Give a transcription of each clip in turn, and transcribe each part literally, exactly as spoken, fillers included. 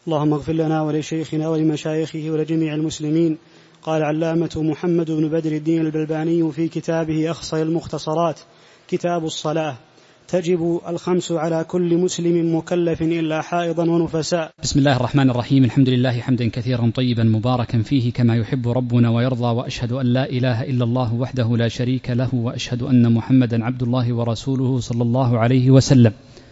اللهم اغفر لنا ولشيخنا ولمشايخه ولجميع المسلمين. قال علامة محمد بن بدر الدين البلباني في كتابه أخصر المختصرات كتاب الصلاة: تجب الخمس على كل مسلم مكلف إلا حائضا ونفساء. بسم الله الرحمن الرحيم. الحمد لله حمدا كثيرا طيبا مباركا فيه كما يحب ربنا ويرضى، وأشهد أن لا إله إلا الله وحده لا شريك له، وأشهد أن محمدا عبد الله ورسوله صلى الله عليه وسلم.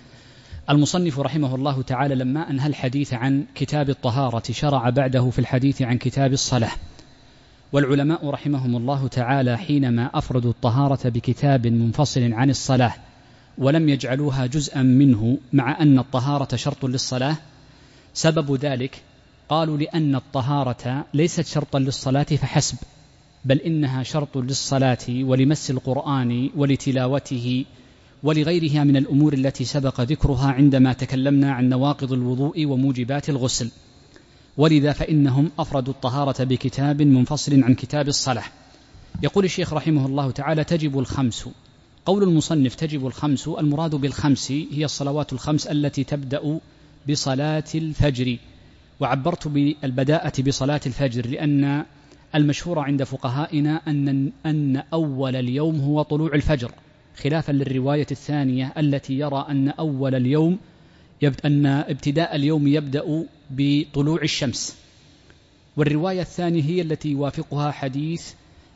المصنف رحمه الله تعالى لما أنهى الحديث عن كتاب الطهارة شرع بعده في الحديث عن كتاب الصلاة. والعلماء رحمهم الله تعالى حينما أفردوا الطهارة بكتاب منفصل عن الصلاة ولم يجعلوها جزءا منه مع أن الطهارة شرط للصلاة، سبب ذلك قالوا لأن الطهارة ليست شرطا للصلاة فحسب، بل إنها شرط للصلاة ولمس القرآن ولتلاوته ولغيرها من الأمور التي سبق ذكرها عندما تكلمنا عن نواقض الوضوء وموجبات الغسل. ولذا فإنهم أفردوا الطهارة بكتاب منفصل عن كتاب الصلاة. يقول الشيخ رحمه الله تعالى: تجب الخمس. قول المصنف تجب الخمس، المراد بالخمس هي الصلوات الخمس التي تبدأ بصلاة الفجر، وعبرت بالبداءة بصلاة الفجر لأن المشهور عند فقهائنا أن, أن أول اليوم هو طلوع الفجر، خلافا للرواية الثانية التي يرى أن أول اليوم أن ابتداء اليوم يبدأ بطلوع الشمس. والرواية الثانية هي التي يوافقها حديث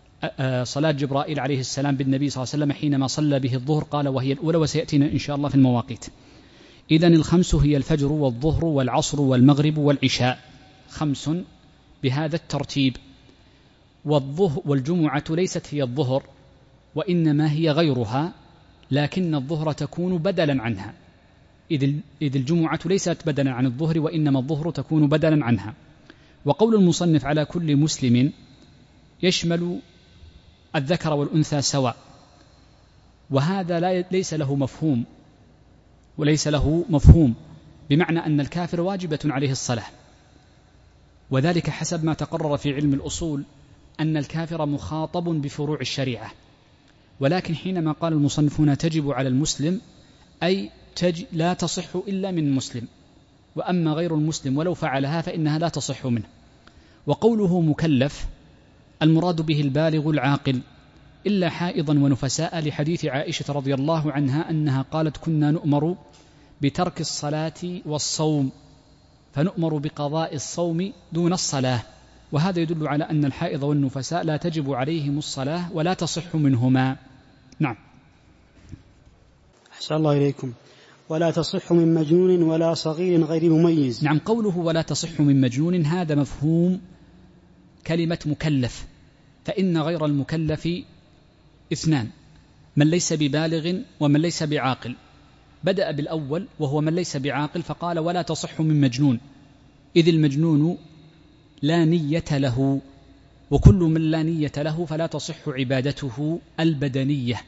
صلاة جبرائيل عليه السلام بالنبي صلى الله عليه وسلم حينما صلى به الظهر، قال وهي الأولى، وسيأتينا إن شاء الله في المواقيت. إذن الخمس هي الفجر والظهر والعصر والمغرب والعشاء، خمس بهذا الترتيب. والظهر والجمعة ليست هي الظهر وإنما هي غيرها، لكن الظهر تكون بدلا عنها، إذ الجمعة ليست بدلا عن الظهر وإنما الظهر تكون بدلا عنها. وقول المصنف على كل مسلم يشمل الذكر والأنثى سواء، وهذا ليس له مفهوم وليس له مفهوم بمعنى أن الكافر واجبة عليه الصلاة، وذلك حسب ما تقرر في علم الأصول أن الكافر مخاطب بفروع الشريعة. ولكن حينما قال المصنفون تجب على المسلم أي تج لا تصح إلا من مسلم، وأما غير المسلم ولو فعلها فإنها لا تصح منه. وقوله مكلف المراد به البالغ العاقل إلا حائضا ونفساء، لحديث عائشة رضي الله عنها أنها قالت كنا نؤمر بترك الصلاة والصوم فنؤمر بقضاء الصوم دون الصلاة، وهذا يدل على أن الحائض والنفساء لا تجب عليهم الصلاة ولا تصح منهما. نعم. أحسن الله إليكم. ولا تصح من مجنون ولا صغير غير مميز. نعم، قوله ولا تصح من مجنون هذا مفهوم كلمة مكلف، فإن غير المكلف اثنان: من ليس ببالغ ومن ليس بعاقل. بدأ بالأول وهو من ليس بعاقل فقال ولا تصح من مجنون، إذ المجنون لا نية له، وكل من لا نية له فلا تصح عبادته البدنية.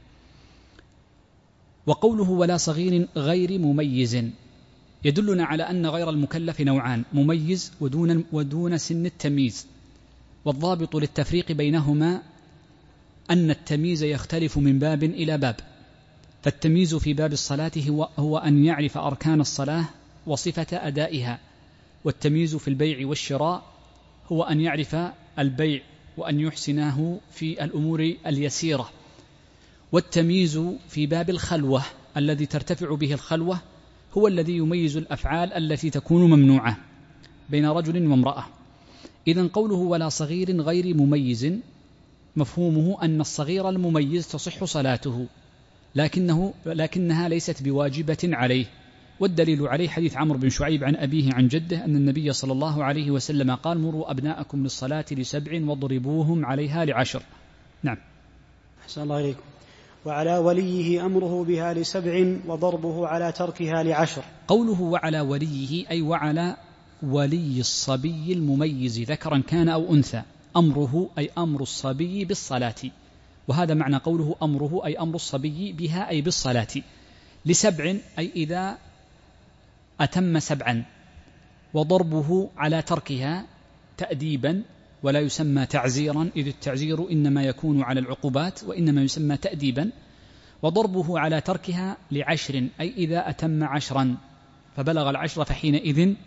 وقوله ولا صغير غير مميز يدلنا على أن غير المكلف نوعان: مميز ودون, ودون سن التمييز. والضابط للتفريق بينهما أن التمييز يختلف من باب إلى باب. فالتمييز في باب الصلاة هو, هو أن يعرف أركان الصلاة وصفة أدائها، والتمييز في البيع والشراء هو أن يعرف البيع وأن يحسنه في الأمور اليسيرة. والتمييز في باب الخلوة الذي ترتفع به الخلوة هو الذي يميز الأفعال التي تكون ممنوعة بين رجل وامرأة. إذن قوله ولا صغير غير مميز مفهومه أن الصغير المميز تصح صلاته، لكنه لكنها ليست بواجبة عليه. والدليل عليه حديث عمرو بن شعيب عن أبيه عن جده أن النبي صلى الله عليه وسلم قال مروا أبناءكم للصلاة لسبع واضربوهم عليها لعشر. نعم. أحسن الله إليكم. وعلى وليه أمره بها لسبع وضربه على تركها لعشر. قوله وعلى وليه أي وعلى ولي الصبي المميز ذكرا كان أو أنثى، أمره أي أمر الصبي بالصلاة، وهذا معنى قوله أمره أي أمر الصبي بها أي بالصلاة. لسبع أي إذا أتم سبعا، وضربه على تركها تأديبا ولا يسمى تعزيرا، إذ التعزير إنما يكون على العقوبات وإنما يسمى تأديبا. وضربه على تركها لعشر أي إذا أتم عشرا فبلغ العشر فحينئذ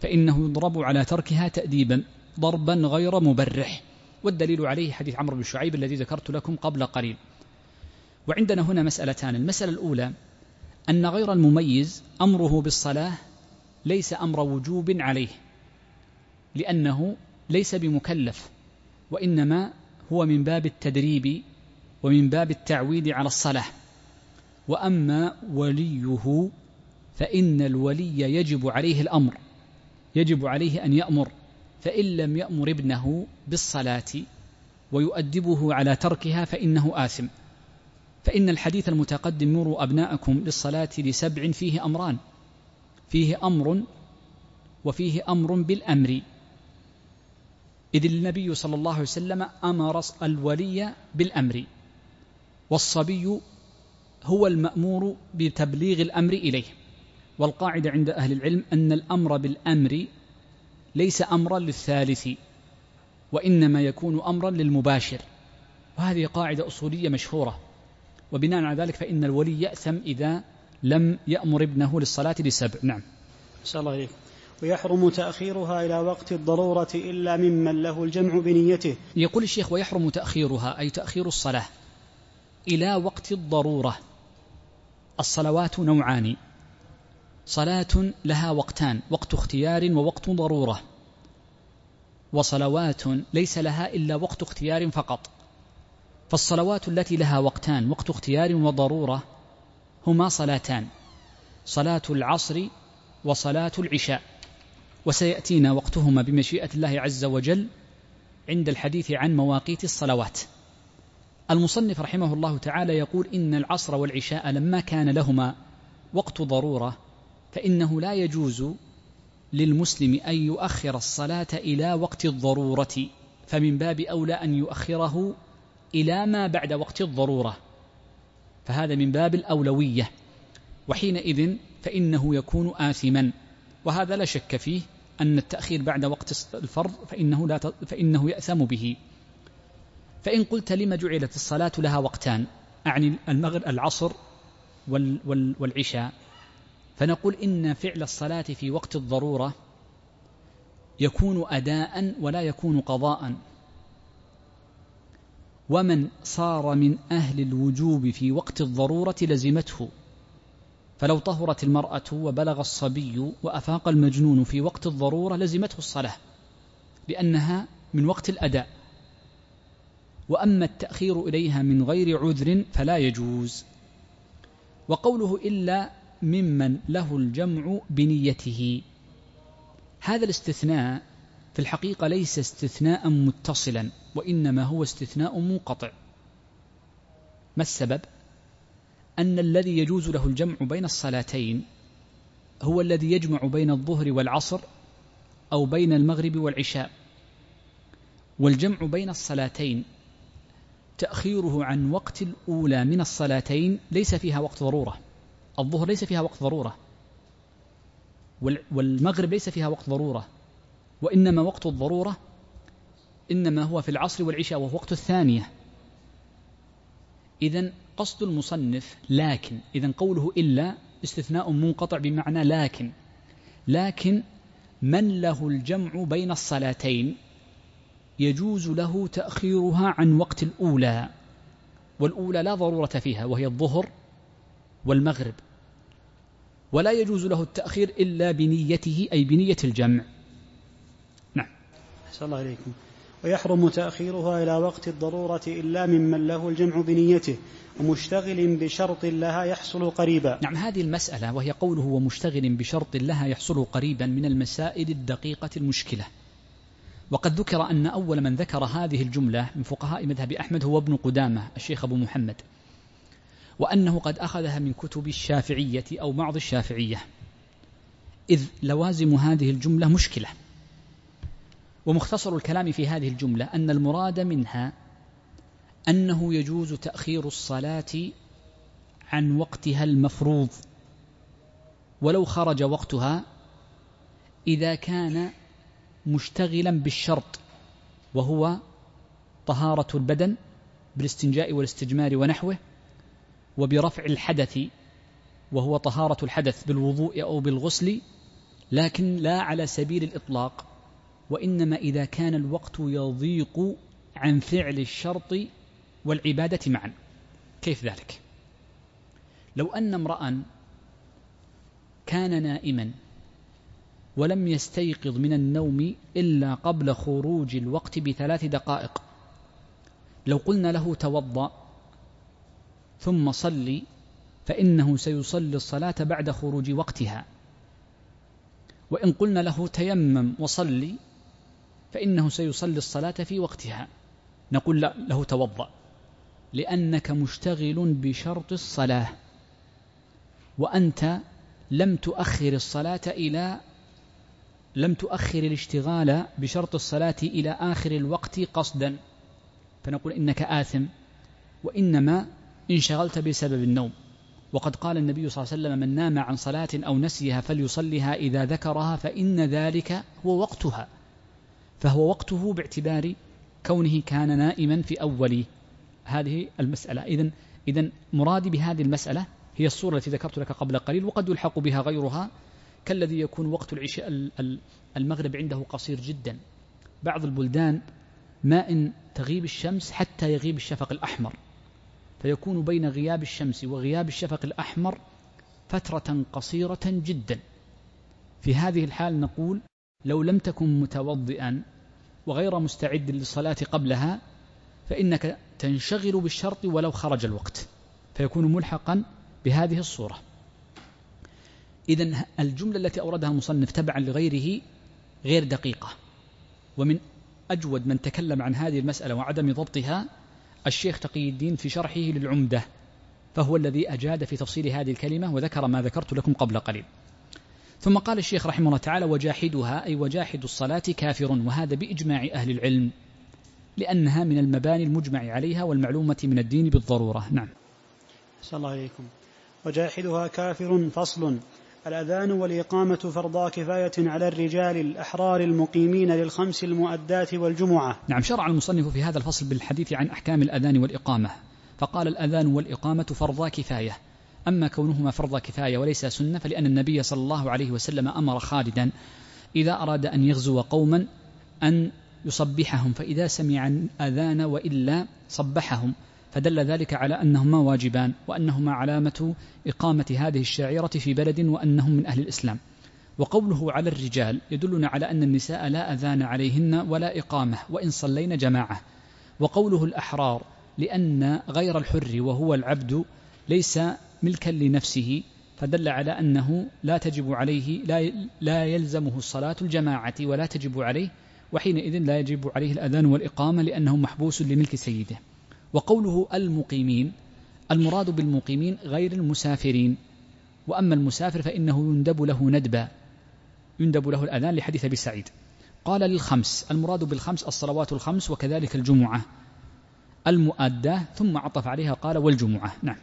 فإنه يضرب على تركها تأديبا ضربا غير مبرح، والدليل عليه حديث عمرو بن شعيب الذي ذكرت لكم قبل قليل. وعندنا هنا مسألتان. المسألة الأولى أن غير المميز أمره بالصلاة ليس أمر وجوب عليه، لأنه ليس بمكلف، وإنما هو من باب التدريب ومن باب التعويد على الصلاة. وأما وليه فإن الولي يجب عليه الأمر، يجب عليه أن يأمر، فإن لم يأمر ابنه بالصلاة ويؤدبه على تركها فإنه آثم. فإن الحديث المتقدم مروا أبناءكم للصلاة لسبع فيه أمران، فيه أمر وفيه أمر بالأمر، إذ النبي صلى الله عليه وسلم أمر الولي بالأمر، والصبي هو المأمور بتبليغ الأمر إليه. والقاعدة عند أهل العلم أن الأمر بالأمر ليس أمرا للثالث، وإنما يكون أمرا للمباشر، وهذه قاعدة أصولية مشهورة. وبناء على ذلك فإن الولي يأثم إذا لم يأمر ابنه للصلاة لسبع. نعم. صلى الله عليه. ويحرم تأخيرها إلى وقت الضرورة إلا ممن له الجمع بنيته. يقول الشيخ ويحرم تأخيرها أي تأخير الصلاة إلى وقت الضرورة. الصلوات نوعان: صلاة لها وقتان، وقت اختيار ووقت ضرورة، وصلوات ليس لها إلا وقت اختيار فقط. فالصلوات التي لها وقتان وقت اختيار وضرورة هما صلاتان: صلاة العصر وصلاة العشاء، وسيأتينا وقتهما بمشيئة الله عز وجل عند الحديث عن مواقيت الصلوات. المصنف رحمه الله تعالى يقول إن العصر والعشاء لما كان لهما وقت ضرورة فإنه لا يجوز للمسلم أن يؤخر الصلاة إلى وقت الضرورة، فمن باب أولى أن يؤخره إلى ما بعد وقت الضرورة، فهذا من باب الأولوية، وحينئذ فإنه يكون آثما. وهذا لا شك فيه أن التأخير بعد وقت الفرض فإنه, لا ت... فإنه يأثم به. فإن قلت لما جعلت الصلاة لها وقتان، أعني المغرب العصر وال... وال... والعشاء، فنقول إن فعل الصلاة في وقت الضرورة يكون أداء ولا يكون قضاء، ومن صار من أهل الوجوب في وقت الضرورة لزمته. فلو طهرت المرأة وبلغ الصبي وأفاق المجنون في وقت الضرورة لزمته الصلاة، لأنها من وقت الأداء. وأما التأخير إليها من غير عذر فلا يجوز. وقوله إلا ممن له الجمع بنيته، هذا الاستثناء في الحقيقة ليس استثناء متصلا، وإنما هو استثناء منقطع. ما السبب؟ أن الذي يجوز له الجمع بين الصلاتين هو الذي يجمع بين الظهر والعصر أو بين المغرب والعشاء. والجمع بين الصلاتين تأخيره عن وقت الأولى من الصلاتين ليس فيها وقت ضرورة. الظهر ليس فيها وقت ضرورة، والمغرب ليس فيها وقت ضرورة، وإنما وقت الضرورة إنما هو في العصر والعشاء وهو وقت الثانية. إذن قصد المصنف لكن، إذن قوله إلا استثناء منقطع بمعنى لكن، لكن من له الجمع بين الصلاتين يجوز له تأخيرها عن وقت الأولى، والأولى لا ضرورة فيها وهي الظهر والمغرب، ولا يجوز له التأخير إلا بنيته أي بنية الجمع. نعم. أحسن الله إليكم. ويحرم تأخيرها إلى وقت الضرورة إلا ممن له الجمع بنيته ومشتغل بشرط لها يحصل قريبا. نعم، هذه المسألة وهي قوله ومشتغل بشرط لها يحصل قريبا من المسائل الدقيقة المشكلة. وقد ذكر أن أول من ذكر هذه الجملة من فقهاء مذهب أحمد هو ابن قدامة الشيخ أبو محمد، وأنه قد أخذها من كتب الشافعية أو بعض الشافعية، إذ لوازم هذه الجملة مشكلة. ومختصر الكلام في هذه الجملة أن المراد منها أنه يجوز تأخير الصلاة عن وقتها المفروض ولو خرج وقتها إذا كان مشتغلا بالشرط، وهو طهارة البدن بالاستنجاء والاستجمار ونحوه، وبرفع الحدث وهو طهارة الحدث بالوضوء أو بالغسل، لكن لا على سبيل الإطلاق، وإنما إذا كان الوقت يضيق عن فعل الشرط والعبادة معا. كيف ذلك؟ لو أن امرأ كان نائما ولم يستيقظ من النوم إلا قبل خروج الوقت بثلاث دقائق، لو قلنا له توضأ ثم صلي فإنه سيصلي الصلاة بعد خروج وقتها، وإن قلنا له تيمم وصلي فإنه سيصلي الصلاة في وقتها، نقول لا، له توضأ، لأنك مشتغل بشرط الصلاة، وأنت لم تؤخر الصلاة إلى لم تؤخر الاشتغال بشرط الصلاة إلى آخر الوقت قصدا، فنقول إنك آثم، وإنما انشغلت بسبب النوم. وقد قال النبي صلى الله عليه وسلم: من نام عن صلاة أو نسيها فليصلها إذا ذكرها فإن ذلك هو وقتها، فهو وقته باعتبار كونه كان نائما في أول هذه المسألة. إذن إذن مرادي بهذه المسألة هي الصورة التي ذكرت لك قبل قليل، وقد يلحق بها غيرها، كالذي يكون وقت العشاء المغرب عنده قصير جدا. بعض البلدان ما إن تغيب الشمس حتى يغيب الشفق الأحمر، فيكون بين غياب الشمس وغياب الشفق الأحمر فترة قصيرة جدا. في هذه الحال نقول: لو لم تكن متوضئا وغير مستعد للصلاة قبلها فإنك تنشغل بالشرط ولو خرج الوقت، فيكون ملحقا بهذه الصورة. إذن الجملة التي أوردها المصنف تبعا لغيره غير دقيقة، ومن أجود من تكلم عن هذه المسألة وعدم ضبطها الشيخ تقي الدين في شرحه للعمدة، فهو الذي أجاد في تفصيل هذه الكلمة وذكر ما ذكرت لكم قبل قليل. ثم قال الشيخ رحمه الله تعالى: وجاحدها أي وجاحد الصلاة كافر، وهذا بإجماع أهل العلم، لأنها من المباني المجمع عليها والمعلومة من الدين بالضرورة. نعم. صلى الله عليكم. وجاحدها كافر. فصل: الأذان والإقامة فرضا كفاية على الرجال الأحرار المقيمين للخمس المؤدات والجمعة. نعم. شرع المصنف في هذا الفصل بالحديث عن أحكام الأذان والإقامة، فقال: الأذان والإقامة فرضا كفاية. أما كونهما فرض كفاية وليس سنة فلأن النبي صلى الله عليه وسلم أمر خالدا إذا أراد أن يغزو قوما أن يصبحهم، فإذا سمع الأذان وإلا صبحهم، فدل ذلك على أنهما واجبان، وأنهما علامة إقامة هذه الشاعرة في بلد، وأنهم من أهل الإسلام. وقوله على الرجال يدلنا على أن النساء لا أذان عليهن ولا إقامة وإن صلين جماعة. وقوله الأحرار لأن غير الحر وهو العبد ليس ملكا لنفسه، فدل على أنه لا تجب عليه لا, لا يلزمه الصلاة الجماعة ولا تجب عليه، وحينئذ لا يجب عليه الأذان والإقامة لأنه محبوس لملك سيده. وقوله المقيمين، المراد بالمقيمين غير المسافرين، وأما المسافر فإنه يندب له ندبا، يندب له الأذان لحديث أبي سعيد. قال للخمس، المراد بالخمس الصلوات الخمس وكذلك الجمعة المؤدة، ثم عطف عليها قال والجمعة. نعم.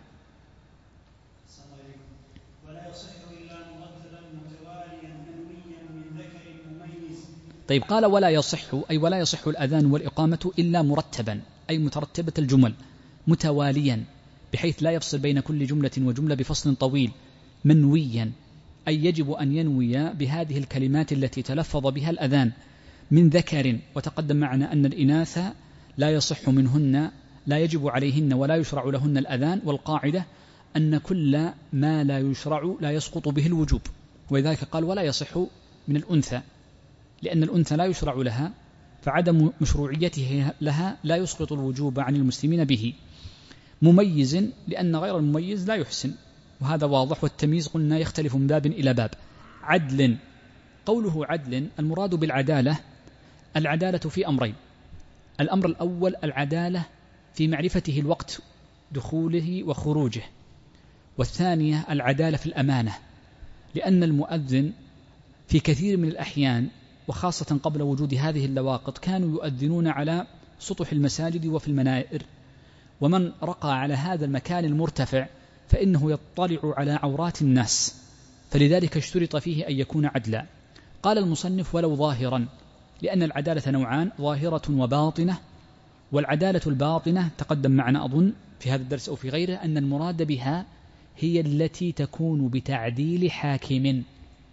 طيب، قال ولا يصح، أي ولا يصح الأذان والإقامة إلا مرتبا، أي مترتبة الجمل متواليا، بحيث لا يفصل بين كل جملة وجملة بفصل طويل، منويا، أي يجب أن ينوي بهذه الكلمات التي تلفظ بها الأذان من ذكر، وتقدم معنا أن الإناث لا يصح منهن، لا يجب عليهن ولا يشرع لهن الأذان، والقاعدة أن كل ما لا يشرع لا يسقط به الوجوب، ولذلك قال ولا يصح من الأنثى، لأن الأنثى لا يشرع لها، فعدم مشروعيته لها لا يسقط الوجوب عن المسلمين به. مميز، لأن غير المميز لا يحسن، وهذا واضح، والتمييز قلنا يختلف من باب إلى باب. عدل، قوله عدل المراد بالعدالة العدالة في أمرين: الأمر الأول العدالة في معرفته الوقت دخوله وخروجه، والثانية العدالة في الأمانة، لأن المؤذن في كثير من الأحيان وخاصة قبل وجود هذه اللواقط كانوا يؤذنون على سطح المساجد وفي المنائر، ومن رقى على هذا المكان المرتفع فإنه يطلع على عورات الناس، فلذلك اشترط فيه أن يكون عدلا. قال المصنف ولو ظاهرا، لأن العدالة نوعان: ظاهرة وباطنة. والعدالة الباطنة تقدم معنا أظن في هذا الدرس أو في غيره أن المراد بها هي التي تكون بتعديل حاكم،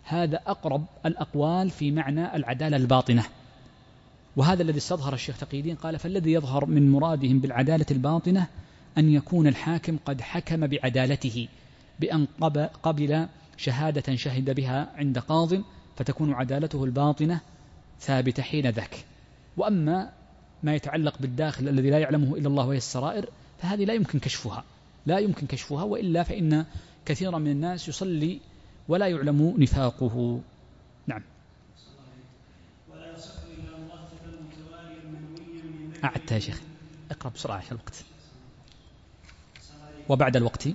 هذا أقرب الأقوال في معنى العدالة الباطنة، وهذا الذي استظهر الشيخ تقي الدين قال: فالذي يظهر من مرادهم بالعدالة الباطنة أن يكون الحاكم قد حكم بعدالته بأن قبل شهادة شهد بها عند قاض، فتكون عدالته الباطنة ثابتة حين ذاك. وأما ما يتعلق بالداخل الذي لا يعلمه إلا الله وهي السرائر، فهذه لا يمكن كشفها لا يمكن كشفها وإلا فإن كثيرا من الناس يصلي ولا يعلم نفاقه. نعم. أعدت يا شيخ، اقرأ بسرعة عشان الوقت. وبعد الوقت.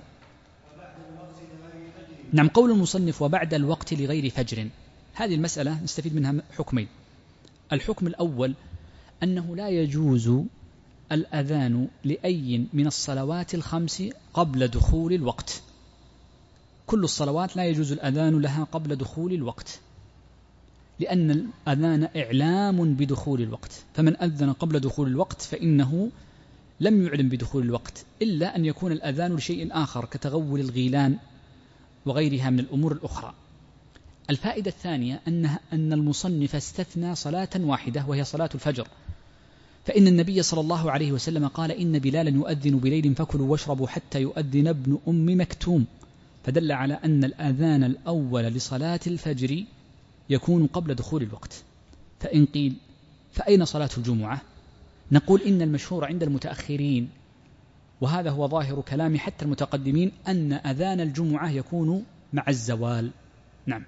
نعم، قول المصنف وبعد الوقت لغير فجر، هذه المسألة نستفيد منها حكمين. الحكم الأول أنه لا يجوز الأذان لأي من الصلوات الخمس قبل دخول الوقت. كل الصلوات لا يجوز الأذان لها قبل دخول الوقت، لأن الأذان إعلام بدخول الوقت، فمن أذن قبل دخول الوقت فإنه لم يعلم بدخول الوقت، إلا أن يكون الأذان لشيء آخر كتغول الغيلان وغيرها من الأمور الأخرى. الفائدة الثانية أنها أن المصنف استثنى صلاة واحدة وهي صلاة الفجر، فإن النبي صلى الله عليه وسلم قال: إن بلالا يؤذن بليل فكلوا واشربوا حتى يؤذن ابن أم مكتوم، فدل على أن الأذان الأول لصلاة الفجر يكون قبل دخول الوقت. فإن قيل فأين صلاة الجمعة؟ نقول إن المشهور عند المتأخرين، وهذا هو ظاهر كلام حتى المتقدمين، أن أذان الجمعة يكون مع الزوال. نعم.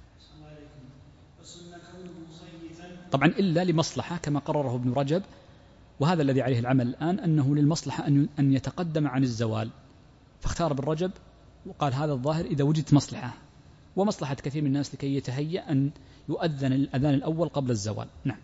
طبعا إلا لمصلحة كما قرره ابن رجب، وهذا الذي عليه العمل الآن، أنه للمصلحة أن يتقدم عن الزوال، فاختار ابن رجب وقال هذا الظاهر إذا وجدت مصلحة، ومصلحة كثير من الناس لكي يتهيأ أن يؤذن الأذان الأول قبل الزوال. نعم.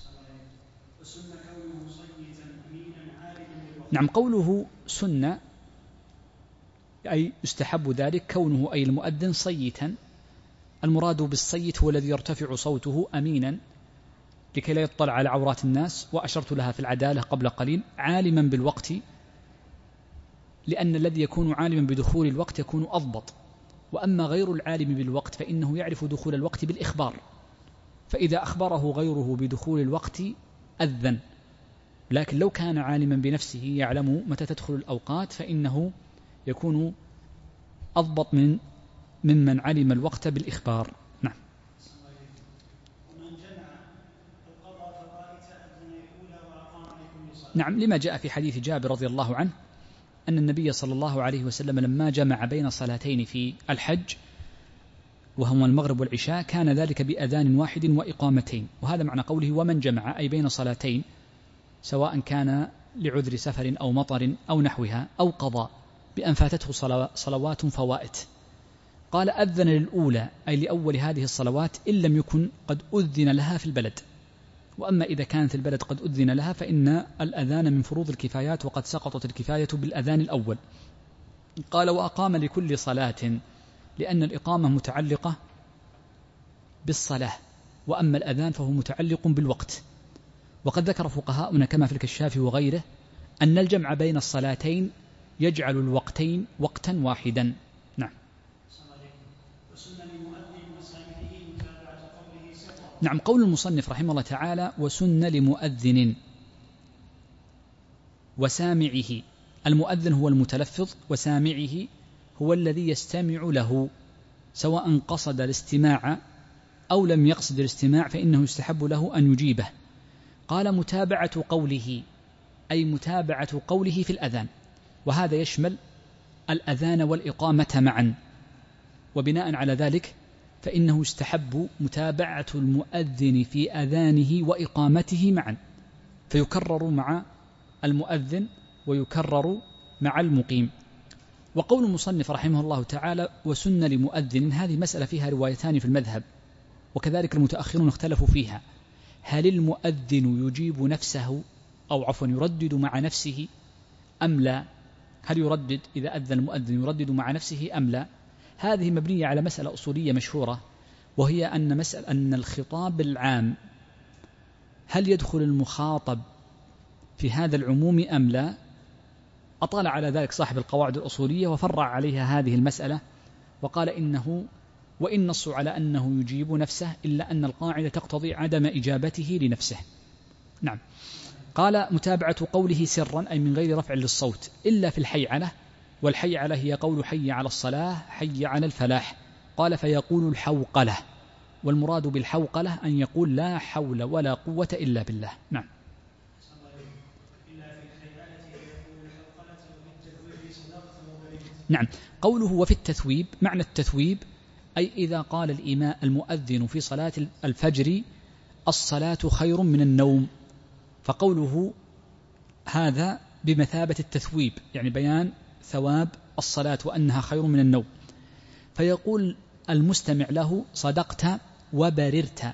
نعم، قوله سنة أي يستحب ذلك كونه أي المؤذن صيتا. المراد بالصيت هو الذي يرتفع صوته أمينا لكي لا يطلع على عورات الناس، وأشرت لها في العدالة قبل قليل، عالما بالوقت، لأن الذي يكون عالما بدخول الوقت يكون أضبط، وأما غير العالم بالوقت فإنه يعرف دخول الوقت بالإخبار، فإذا أخبره غيره بدخول الوقت أذن. لكن لو كان عالما بنفسه يعلم متى تدخل الأوقات فإنه يكون أضبط من ممن علم الوقت بالإخبار. نعم. نعم، لما جاء في حديث جابر رضي الله عنه أن النبي صلى الله عليه وسلم لما جمع بين صلاتين في الحج وهما المغرب والعشاء كان ذلك بأذان واحد وإقامتين، وهذا معنى قوله ومن جمع، أي بين صلاتين، سواء كان لعذر سفر أو مطر أو نحوها أو قضاء بأن فاتته صلوات فوائت. قال أذن للأولى أي لأول هذه الصلوات إن لم يكن قد أذن لها في البلد، وأما إذا كانت البلد قد أذن لها فإن الأذان من فروض الكفايات وقد سقطت الكفاية بالأذان الأول. قال وأقام لكل صلاة، لأن الإقامة متعلقة بالصلاة، وأما الأذان فهو متعلق بالوقت. وقد ذكر فقهاؤنا كما في الكشاف وغيره أن الجمع بين الصلاتين يجعل الوقتين وقتا واحدا. نعم. نعم، قول المصنف رحمه الله تعالى وسن لمؤذن وسامعه. المؤذن هو المتلفظ، وسامعه هو الذي يستمع له، سواء قصد الاستماع أو لم يقصد الاستماع فإنه يستحب له أن يجيبه. قال متابعة قوله أي متابعة قوله في الأذان، وهذا يشمل الأذان والإقامة معا، وبناء على ذلك فإنه يستحب متابعة المؤذن في أذانه وإقامته معا، فيكرر مع المؤذن ويكرر مع المقيم. وقول المصنف رحمه الله تعالى وسن لمؤذن، هذه مسألة فيها روايتان في المذهب، وكذلك المتأخرون اختلفوا فيها، هل المؤذن يجيب نفسه أو عفوا يردد مع نفسه أم لا؟ هل يردد إذا أذن المؤذن يردد مع نفسه أم لا؟ هذه مبنية على مسألة أصولية مشهورة، وهي أن مسألة أن الخطاب العام هل يدخل المخاطب في هذا العموم أم لا؟ أطال على ذلك صاحب القواعد الأصولية وفرع عليها هذه المسألة، وقال إنه وإن نصوا على أنه يجيب نفسه إلا أن القاعدة تقتضي عدم إجابته لنفسه. نعم. قال متابعة قوله سرا أي من غير رفع للصوت إلا في الحيعلة، والحيعلة هي قول حي على الصلاة حي على الفلاح. قال فيقول الحوقلة، والمراد بالحوقلة أن يقول لا حول ولا قوة إلا بالله. نعم. نعم. قوله وفي التثويب، معنى التثويب أي إذا قال الإمام المؤذن في صلاة الفجر الصلاة خير من النوم، فقوله هذا بمثابة التثويب، يعني بيان ثواب الصلاة وأنها خير من النوم. فيقول المستمع له صدقت وبررت.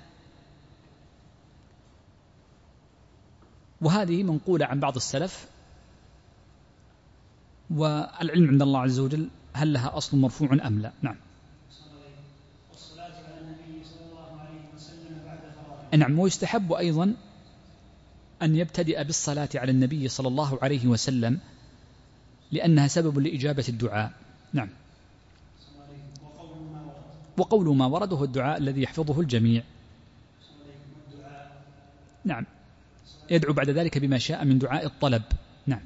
وهذه منقولة عن بعض السلف، والعلم عند الله عز وجل هل لها أصل مرفوع أم لا. نعم. نعم. ويستحب أيضا أن يبتدئ بالصلاة على النبي صلى الله عليه وسلم لأنها سبب لإجابة الدعاء. نعم. وقول ما ورد هو الدعاء الذي يحفظه الجميع. نعم. يدعو بعد ذلك بما شاء من دعاء الطلب. نعم.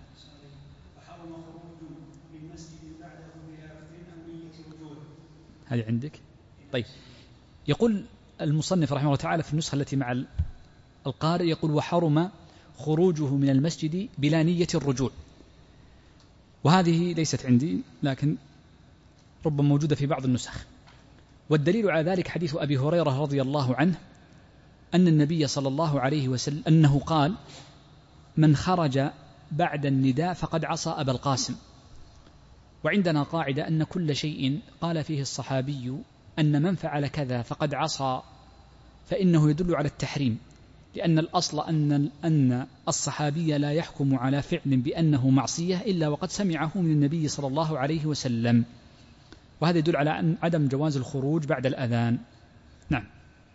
هذه عندك؟ طيب. يقول المصنف رحمه الله تعالى في النسخة التي مع القارئ يقول وحرم خروجه من المسجد بلا نية الرجوع، وهذه ليست عندي لكن ربما موجودة في بعض النسخ. والدليل على ذلك حديث أبي هريرة رضي الله عنه أن النبي صلى الله عليه وسلم أنه قال من خرج بعد النداء فقد عصى أبا القاسم. وعندنا قاعدة أن كل شيء قال فيه الصحابي أن من فعل كذا فقد عصى فإنه يدل على التحريم، لأن الأصل أن أن الصحابي لا يحكم على فعل بأنه معصية إلا وقد سمعه من النبي صلى الله عليه وسلم، وهذا يدل على أن عدم جواز الخروج بعد الأذان. نعم.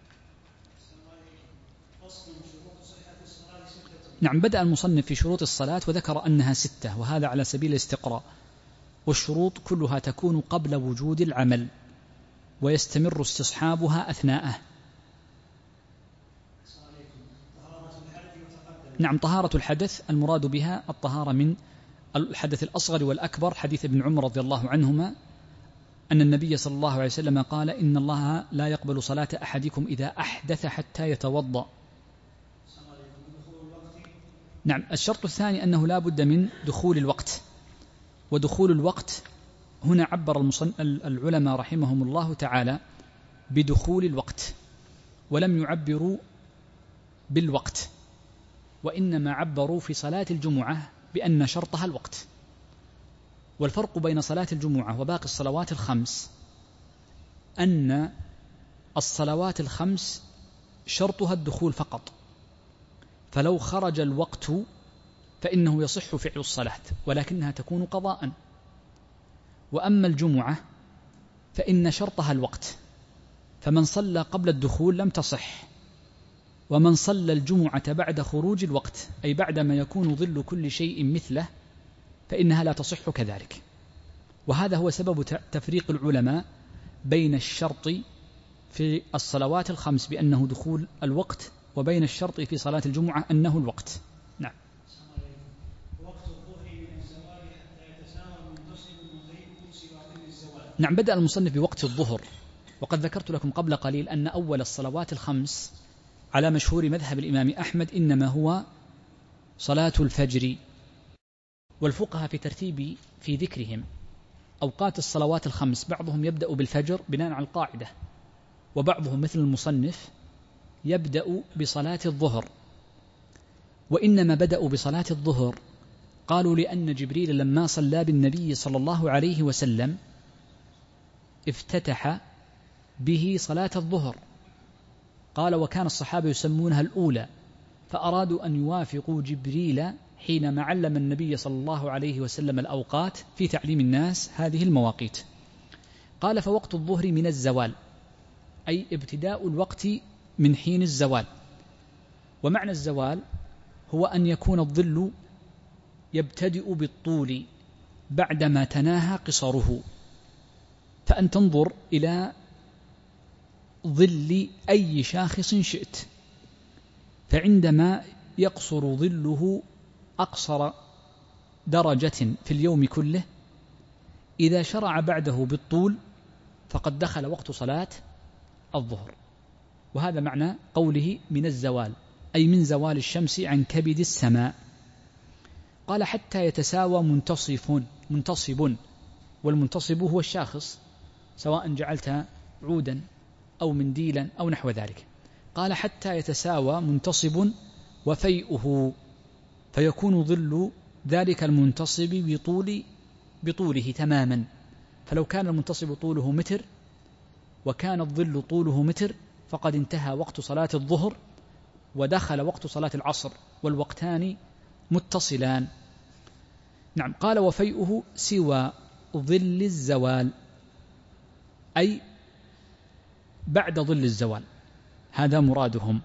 نعم. بدأ المصنف في شروط الصلاة وذكر أنها ستة، وهذا على سبيل الاستقراء، والشروط كلها تكون قبل وجود العمل ويستمر استصحابها أثناءه. نعم. طهارة الحدث المراد بها الطهارة من الحدث الأصغر والأكبر، حديث ابن عمر رضي الله عنهما أن النبي صلى الله عليه وسلم قال إن الله لا يقبل صلاة أحدكم إذا أحدث حتى يتوضأ. نعم. الشرط الثاني أنه لا بد من دخول الوقت، ودخول الوقت هنا عبر العلماء رحمهم الله تعالى بدخول الوقت، ولم يعبروا بالوقت، وإنما عبروا في صلاة الجمعة بأن شرطها الوقت. والفرق بين صلاة الجمعة وباقي الصلوات الخمس أن الصلوات الخمس شرطها الدخول فقط، فلو خرج الوقت فإنه يصح فعل الصلاة ولكنها تكون قضاء. وأما الجمعة فإن شرطها الوقت، فمن صلى قبل الدخول لم تصح، ومن صلى الجمعة بعد خروج الوقت أي بعدما يكون ظل كل شيء مثله فإنها لا تصح كذلك. وهذا هو سبب تفريق العلماء بين الشرط في الصلوات الخمس بأنه دخول الوقت وبين الشرط في صلاة الجمعة أنه الوقت. نعم. نعم. بدأ المصنف بوقت الظهر، وقد ذكرت لكم قبل قليل أن أول الصلوات الخمس على مشهور مذهب الإمام أحمد إنما هو صلاة الفجر. والفقهاء في ترتيب في ذكرهم أوقات الصلوات الخمس بعضهم يبدأ بالفجر بناء على القاعدة، وبعضهم مثل المصنف يبدأ بصلاة الظهر. وإنما بدأوا بصلاة الظهر قالوا لأن جبريل لما صلى بالنبي صلى الله عليه وسلم افتتح به صلاة الظهر، قال وكان الصحابة يسمونها الأولى، فأرادوا أن يوافقوا جبريل حينما علم النبي صلى الله عليه وسلم الأوقات في تعليم الناس هذه المواقيت. قال فوقت الظهر من الزوال أي ابتداء الوقت من حين الزوال. ومعنى الزوال هو أن يكون الظل يبتدئ بالطول بعدما تناهى قصره، فأن تنظر إلى ظل أي شاخص شئت، فعندما يقصر ظله أقصر درجة في اليوم كله، إذا شرع بعده بالطول فقد دخل وقت صلاة الظهر. وهذا معنى قوله من الزوال، أي من زوال الشمس عن كبد السماء. قال حتى يتساوى منتصف منتصب، والمنتصب هو الشاخص، سواء جعلتها عودا أو منديلا أو نحو ذلك. قال حتى يتساوى منتصب وفيئه، فيكون ظل ذلك المنتصب بطول بطوله تماما. فلو كان المنتصب طوله متر وكان الظل طوله متر فقد انتهى وقت صلاة الظهر ودخل وقت صلاة العصر، والوقتان متصلان. نعم. قال وفيئه سوى ظل الزوال، أي بعد ظل الزوال، هذا مرادهم.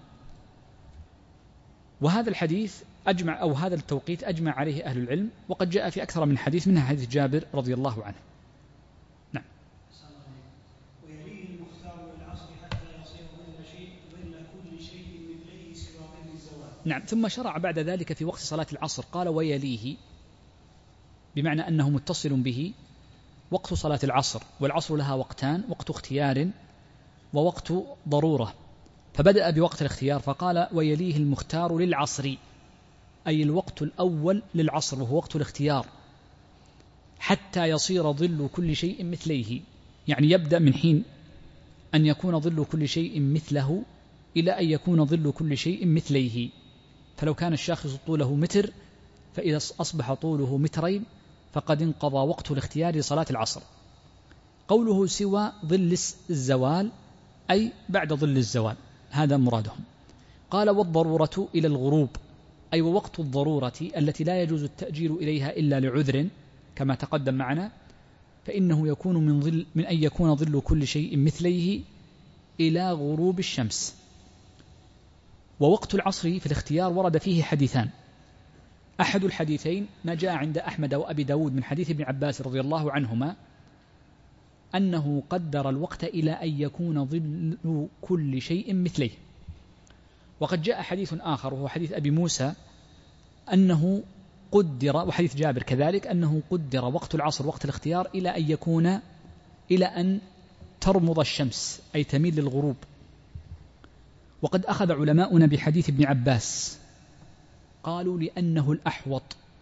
وهذا الحديث أجمع أو هذا التوقيت أجمع عليه أهل العلم، وقد جاء في أكثر من حديث، منها حديث جابر رضي الله عنه. نعم. ويليه المختار للعصر حتى يصير ظل شيء ظل كل شيء مثله سوى ظل الزوال. نعم. ثم شرع بعد ذلك في وقت صلاة العصر قال ويليه، بمعنى أنه متصل به وقت صلاة العصر، والعصر لها وقتان، وقت اختيار ووقت ضرورة، فبدأ بوقت الاختيار فقال ويليه المختار للعصر، أي الوقت الأول للعصر وهو وقت الاختيار، حتى يصير ظل كل شيء مثليه، يعني يبدأ من حين أن يكون ظل كل شيء مثله إلى أن يكون ظل كل شيء مثليه. فلو كان الشاخص طوله متر فإذا أصبح طوله مترين فقد انقضى وقت الاختيار لصلاة العصر. قوله سوى ظل الزوال أي بعد ظل الزوال، هذا مرادهم. قال والضرورة إلى الغروب، أي ووقت الضرورة التي لا يجوز التأجيل إليها إلا لعذر كما تقدم معنا، فإنه يكون من, ظل من أن يكون ظل كل شيء مثليه إلى غروب الشمس. ووقت العصر في الاختيار ورد فيه حديثان، أحد الحديثين ما جاء عند أحمد وأبي داود من حديث ابن عباس رضي الله عنهما أنه قدر الوقت إلى أن يكون ظل كل شيء مثله. وقد جاء حديث آخر وهو حديث أبي موسى أنه قدر، وحديث جابر كذلك، أنه قدر وقت العصر وقت الاختيار إلى أن يكون إلى أن ترمض الشمس أي تميل للغروب. وقد أخذ علماؤنا بحديث ابن عباس، قالوا لأنه الأحوط،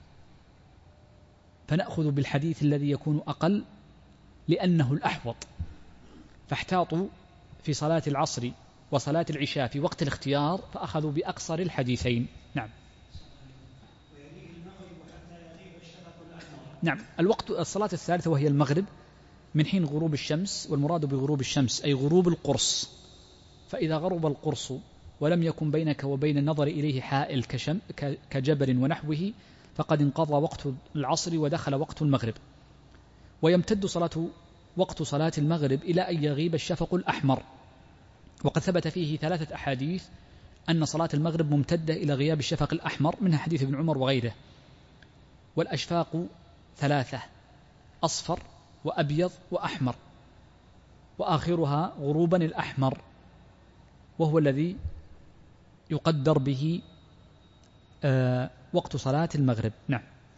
فنأخذ بالحديث الذي يكون أقل لأنه الأحوط، فاحتاطوا في صلاة العصر وصلاة العشاء في وقت الاختيار فأخذوا بأقصر الحديثين. نعم. نعم. الوقت الصلاة الثالثة وهي المغرب من حين غروب الشمس، والمراد بغروب الشمس أي غروب القرص، فإذا غرب القرص ولم يكن بينك وبين النظر إليه حائل كشم كجبل ونحوه فقد انقضى وقت العصر ودخل وقت المغرب. ويمتد صلاة وقت صلاة المغرب إلى أن يغيب الشفق الأحمر، وقد ثبت فيه ثلاثة أحاديث أن صلاة المغرب ممتدة إلى غياب الشفق الأحمر، منها حديث ابن عمر وغيره. والأشفاق ثلاثة، أصفر وأبيض وأحمر، وآخرها غروبا الأحمر، وهو الذي يقدر به آه وقت صلاة المغرب. نعم.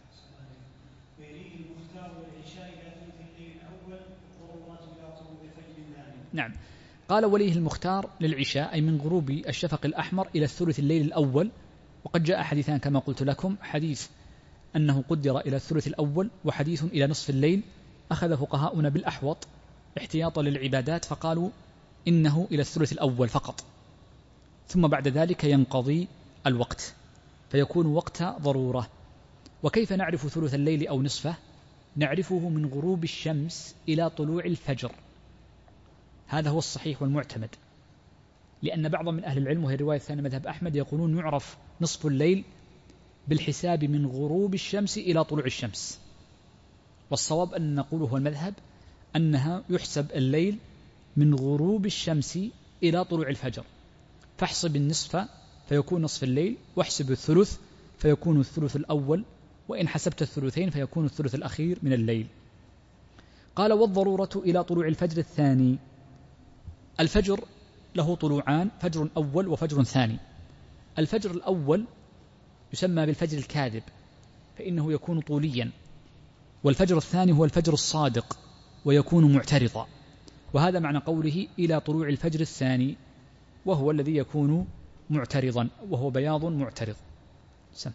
نعم. قال وليه المختار للعشاء أي من غروب الشفق الأحمر إلى الثلث الليل الأول. وقد جاء حديثان كما قلت لكم، حديث أنه قدر إلى الثلث الأول، وحديث إلى نصف الليل. أخذ فقهاؤنا بالأحوط احتياطا للعبادات فقالوا إنه إلى الثلث الأول فقط، ثم بعد ذلك ينقضي الوقت فيكون وقت ضرورة. وكيف نعرف ثلث الليل أو نصفه؟ نعرفه من غروب الشمس إلى طلوع الفجر، هذا هو الصحيح والمعتمد، لأن بعض من أهل العلم، وهي الرواية الثانية مذهب أحمد، يقولون يعرف نصف الليل بالحساب من غروب الشمس إلى طلوع الشمس. والصواب أن نقول هو المذهب أنها يحسب الليل من غروب الشمس إلى طلوع الفجر، فاحسب النصف فيكون نصف الليل، واحسب الثلث فيكون الثلث الأول، وإن حسبت الثلثين فيكون الثلث الأخير من الليل. قال والضرورة إلى طلوع الفجر الثاني. الفجر له طلوعان، فجر أول وفجر ثاني. الفجر الأول يسمى بالفجر الكاذب فإنه يكون طوليا، والفجر الثاني هو الفجر الصادق ويكون معترضا، وهذا معنى قوله إلى طلوع الفجر الثاني، وهو الذي يكون معترضا وهو بياض معترض. سم.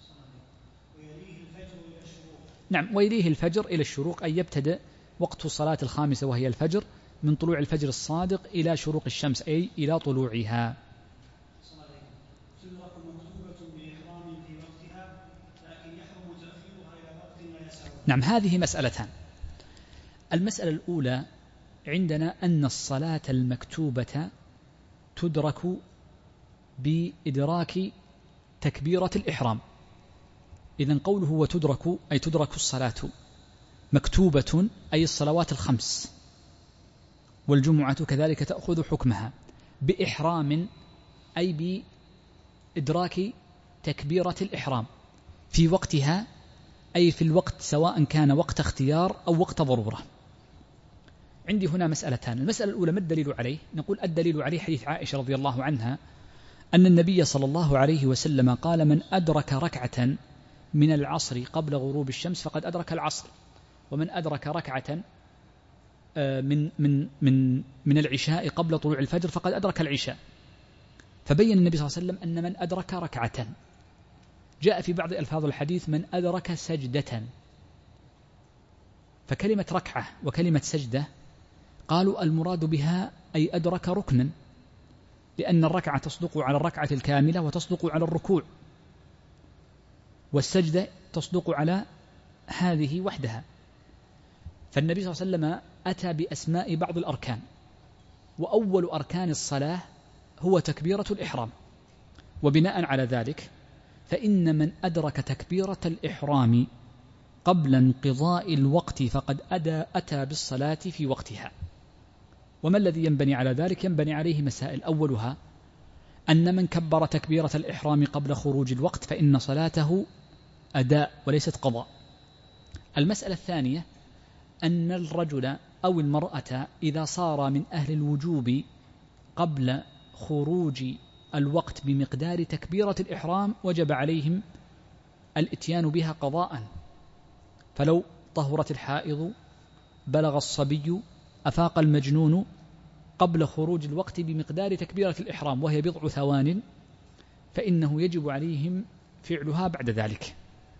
نعم، ويليه الفجر إلى الشروق، أي يبتدأ وقت الصلاة الخامسة وهي الفجر من طلوع الفجر الصادق إلى شروق الشمس، أي إلى طلوعها. نعم، هذه مسألتان. المسألة الأولى عندنا أن الصلاة المكتوبة تدرك بإدراك تكبيرة الإحرام. إذن قوله وتدرك أي تدرك الصلاة مكتوبة، أي الصلوات الخمس والجمعة كذلك تأخذ حكمها بإحرام، أي بإدراك تكبيرة الإحرام في وقتها، أي في الوقت سواء كان وقت اختيار أو وقت ضرورة. عندي هنا مسألتان. المسألة الأولى ما الدليل عليه؟ نقول الدليل عليه حديث عائشة رضي الله عنها أن النبي صلى الله عليه وسلم قال من أدرك ركعة من العصر قبل غروب الشمس فقد أدرك العصر، ومن أدرك ركعة من من من من العشاء قبل طلوع الفجر فقد أدرك العشاء. فبين النبي صلى الله عليه وسلم أن من أدرك ركعة، جاء في بعض ألفاظ الحديث من أدرك سجدة، فكلمة ركعة وكلمة سجدة قالوا المراد بها أي أدرك ركنا، لأن الركعة تصدق على الركعة الكاملة وتصدق على الركوع، والسجدة تصدق على هذه وحدها. فالنبي صلى الله عليه وسلم أتى بأسماء بعض الأركان، وأول أركان الصلاة هو تكبيرة الإحرام، وبناء على ذلك فإن من أدرك تكبيرة الإحرام قبل انقضاء الوقت فقد أدى أتى بالصلاة في وقتها. وما الذي ينبني على ذلك؟ ينبني عليه مسائل. أولها أن من كبر تكبيرة الإحرام قبل خروج الوقت فإن صلاته أداء وليست قضاء. المسألة الثانية أن الرجل أو المرأة إذا صار من أهل الوجوب قبل خروج الوقت بمقدار تكبيرة الإحرام وجب عليهم الإتيان بها قضاء. فلو طهرت الحائض، بلغ الصبي، أفاق المجنون قبل خروج الوقت بمقدار تكبيرة الإحرام وهي بضع ثوان، فإنه يجب عليهم فعلها بعد ذلك.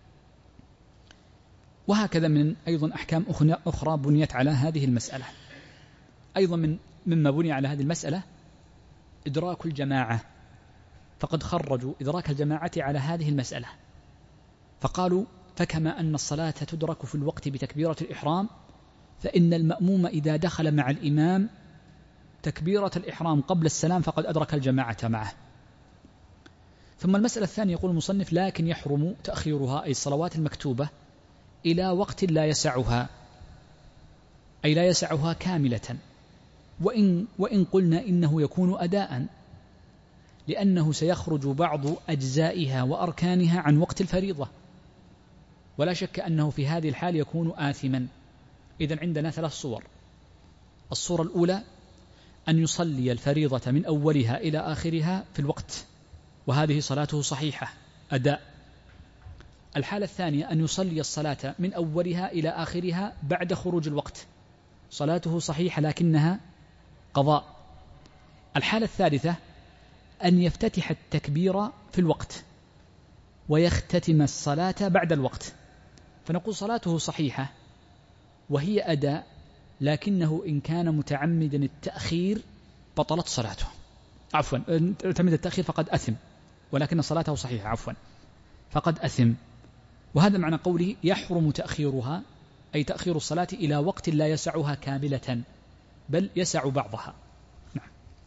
وهكذا من أيضا أحكام أخرى بنيت على هذه المسألة. أيضا من مما بني على هذه المسألة إدراك الجماعة، فقد خرجوا إدراك الجماعة على هذه المسألة، فقالوا فكما أن الصلاة تدرك في الوقت بتكبيرة الإحرام، فإن المأموم إذا دخل مع الإمام تكبيرة الإحرام قبل السلام فقد أدرك الجماعة معه. ثم المسألة الثانية يقول المصنف لكن يحرم تأخيرها، أي الصلوات المكتوبة، إلى وقت لا يسعها، أي لا يسعها كاملة، وإن, وإن قلنا إنه يكون أداء، لأنه سيخرج بعض أجزائها وأركانها عن وقت الفريضة، ولا شك أنه في هذه الحال يكون آثما. إذن عندنا ثلاث صور. الصورة الأولى أن يصلي الفريضة من أولها إلى آخرها في الوقت، وهذه صلاته صحيحة أداء. الحالة الثانية أن يصلي الصلاة من أولها إلى آخرها بعد خروج الوقت، صلاته صحيحة لكنها قضاء. الحالة الثالثة أن يفتتح التكبير في الوقت ويختتم الصلاة بعد الوقت، فنقول صلاته صحيحة وهي أداء، لكنه إن كان متعمدا التأخير بطلت صلاته، عفوا متعمد التأخير فقد أثم، ولكن صلاته صحيحة عفوا فقد أثم. وهذا معنى قوله يحرم تأخيرها، أي تأخير الصلاة إلى وقت لا يسعها كاملة بل يسع بعضها. نعم.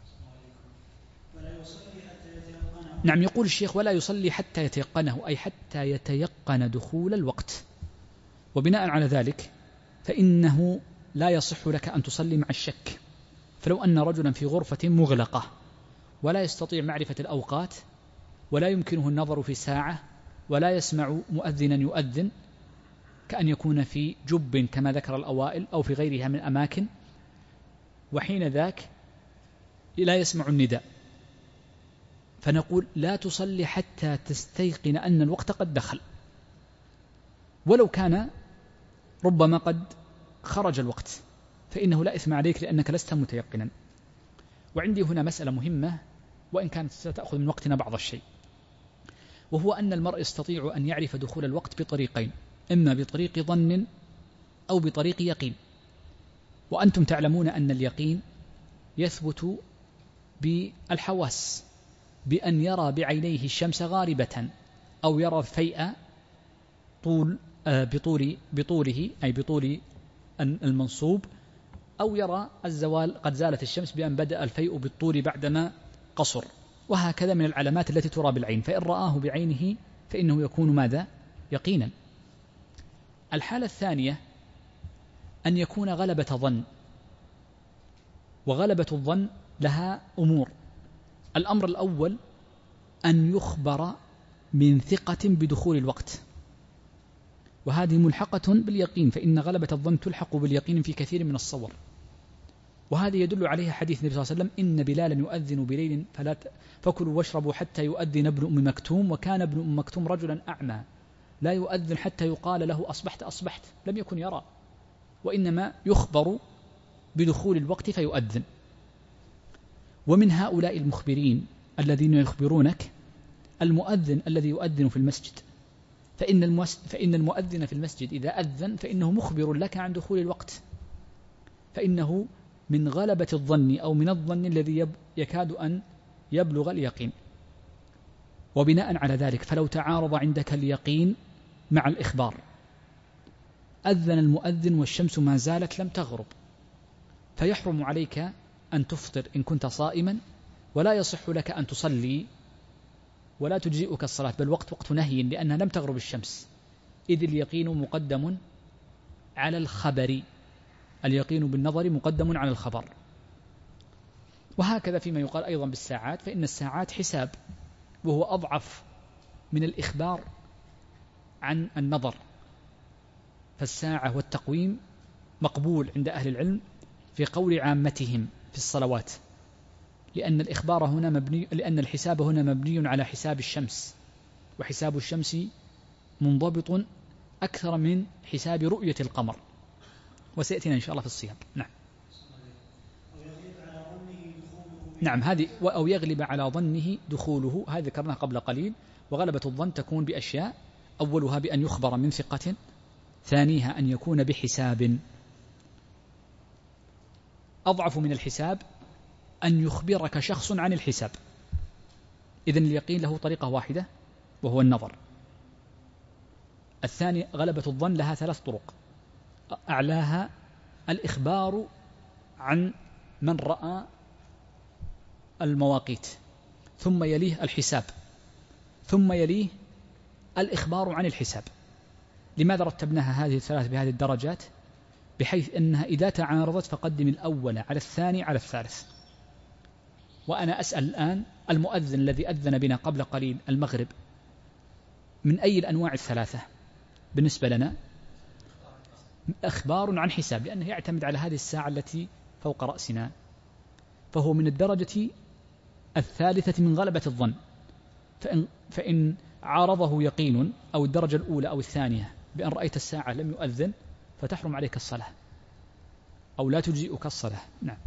نعم، يقول الشيخ ولا يصلي حتى يتيقنه، أي حتى يتيقن دخول الوقت. وبناء على ذلك فإنه لا يصح لك أن تصلي مع الشك. فلو أن رجلا في غرفة مغلقة ولا يستطيع معرفة الأوقات ولا يمكنه النظر في ساعة ولا يسمع مؤذنا يؤذن، كأن يكون في جب كما ذكر الأوائل أو في غيرها من أماكن، وحين ذاك لا يسمع النداء، فنقول لا تصلي حتى تستيقن أن الوقت قد دخل، ولو كان ربما قد خرج الوقت فإنه لا إثم عليك لأنك لست متيقنا. وعندي هنا مسألة مهمة وإن كانت ستأخذ من وقتنا بعض الشيء، وهو أن المرء يستطيع أن يعرف دخول الوقت بطريقين، إما بطريق ظن أو بطريق يقين. وأنتم تعلمون أن اليقين يثبت بالحواس، بأن يرى بعينيه الشمس غاربة أو يرى الفيء طول بطول بطوله أي بطول المنصوب، أو يرى الزوال قد زالت الشمس بأن بدأ الفيء بالطول بعدما قصر، وهكذا من العلامات التي ترى بالعين، فإن رآه بعينه فإنه يكون ماذا؟ يقينا. الحالة الثانية أن يكون غلبة ظن، وغلبة الظن لها أمور. الأمر الأول أن يخبر من ثقة بدخول الوقت، وهذه ملحقة باليقين، فإن غلبة الظن تلحق باليقين في كثير من الصور، وهذا يدل عليه حديث النبي صلى الله عليه وسلم: إن بلالا يؤذن بليل فلا فكلوا واشربوا حتى يؤذن ابن أم مكتوم، وكان ابن أم مكتوم رجلا أعمى لا يؤذن حتى يقال له أصبحت أصبحت، لم يكن يرى، وإنما يخبر بدخول الوقت فيؤذن. ومن هؤلاء المخبرين الذين يخبرونك المؤذن الذي يؤذن في المسجد، فإن, فإن المؤذن في المسجد إذا أذن فإنه مخبر لك عن دخول الوقت، فإنه من غلبة الظن أو من الظن الذي يكاد أن يبلغ اليقين. وبناء على ذلك فلو تعارض عندك اليقين مع الإخبار، أذن المؤذن والشمس ما زالت لم تغرب، فيحرم عليك أن تفطر إن كنت صائما، ولا يصح لك أن تصلي ولا تجزئك الصلاة، بل وقت وقت نهي لأنها لم تغرب الشمس، إذ اليقين مقدم على الخبر، اليقين بالنظر مقدم على الخبر. وهكذا فيما يقال أيضا بالساعات، فإن الساعات حساب، وهو أضعف من الإخبار عن النظر، فالساعة والتقويم مقبول عند أهل العلم في قول عامتهم في الصلوات، لأن الإخبار هنا مبني، لأن الحساب هنا مبني على حساب الشمس، وحساب الشمس منضبط أكثر من حساب رؤية القمر، وسيأتينا إن شاء الله في الصيام. نعم نعم هذه أو يغلب على ظنه دخوله، هذه ذكرناها قبل قليل. وغلبة الظن تكون بأشياء، أولها بأن يخبر من ثقة، ثانيها أن يكون بحساب. أضعف من الحساب أن يخبرك شخص عن الحساب، إذن اليقين له طريقة واحدة وهو النظر. الثاني غلبة الظن لها ثلاث طرق، أعلاها الإخبار عن من رأى المواقيت، ثم يليه الحساب، ثم يليه الإخبار عن الحساب. لماذا رتبناها هذه الثلاث بهذه الدرجات؟ بحيث أنها إذا تعارضت فقدم الأول على الثاني على الثالث. وأنا أسأل الآن المؤذن الذي أذن بنا قبل قليل المغرب من أي الأنواع الثلاثة بالنسبة لنا؟ أخبار عن حساب، لأنه يعتمد على هذه الساعة التي فوق رأسنا، فهو من الدرجة الثالثة من غلبة الظن. فإن, فإن عارضه يقين أو الدرجة الأولى أو الثانية بأن رأيت الساعة لم يؤذن فتحرم عليك الصلاة أو لا تجزئك الصلاة. نعم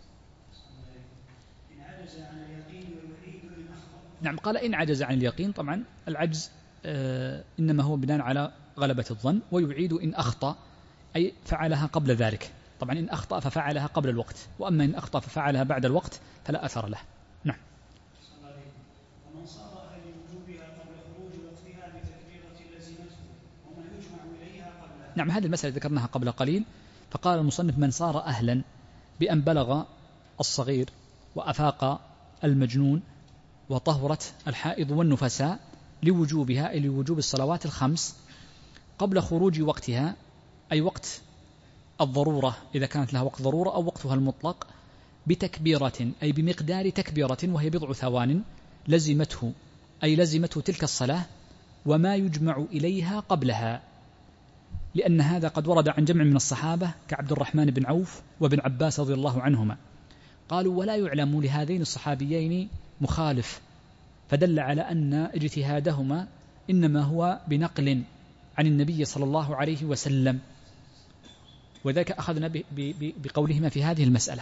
نعم قال إن عجز عن اليقين، طبعا العجز آه إنما هو بناء على غلبة الظن، ويعيد إن أخطأ أي فعلها قبل ذلك. طبعا إن أخطأ ففعلها قبل الوقت، وأما إن أخطأ ففعلها بعد الوقت فلا أثر له. نعم. ومن صار أهل وجوبها قبل خروج وقتها بتكبيرة لزمته وما يجمع إليها قبلها. نعم هذه المسألة ذكرناها قبل قليل. فقال المصنف: من صار أهلا بأن بلغ الصغير وأفاق المجنون وطهرت الحائض والنفساء لوجوبها أي لوجوب الصلوات الخمس قبل خروج وقتها، أي وقت الضرورة إذا كانت لها وقت ضرورة أو وقتها المطلق، بتكبيرة أي بمقدار تكبيرة وهي بضع ثوان، لزمته أي لزمته تلك الصلاة وما يجمع إليها قبلها، لأن هذا قد ورد عن جمع من الصحابة كعبد الرحمن بن عوف وابن عباس رضي الله عنهما. قالوا ولا يعلم لهذين الصحابيين مخالف، فدل على أن اجتهادهما إنما هو بنقل عن النبي صلى الله عليه وسلم، وذلك أخذنا بقولهما في هذه المسألة.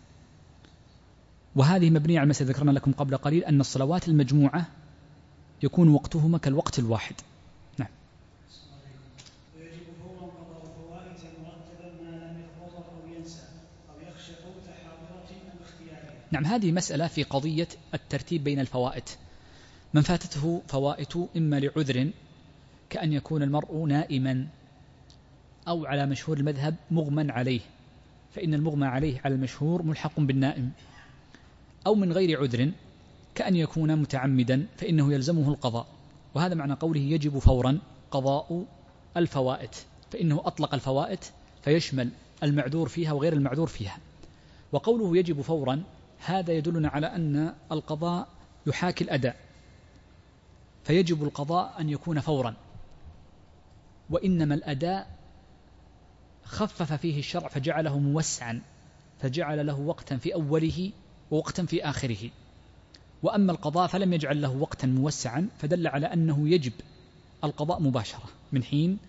وهذه مبنية على المسألة ذكرنا لكم قبل قليل أن الصلوات المجموعة يكون وقتهما كالوقت الواحد. نعم. ويجب فورا قضاء فوائد مرتبا ما لم يتضرر أو ينسى أو يخشى فوت حاضرة أو اختيارها. نعم، هذه مسألة في قضية الترتيب بين الفوائد. من فاتته فوائد إما لعذر كأن يكون المرء نائما، أو على مشهور المذهب مغمى عليه، فإن المغمى عليه على المشهور ملحق بالنائم، أو من غير عذر كأن يكون متعمدا فإنه يلزمه القضاء. وهذا معنى قوله يجب فورا قضاء الفوائد، فإنه أطلق الفوائد فيشمل المعذور فيها وغير المعذور فيها. وقوله يجب فورا هذا يدلنا على أن القضاء يحاكي الأداء، فيجب القضاء أن يكون فورا، وإنما الأداء خفف فيه الشرع فجعله موسعا، فجعل له وقتا في أوله ووقتا في آخره. وأما القضاء فلم يجعل له وقتا موسعا، فدل على أنه يجب القضاء مباشرة من حين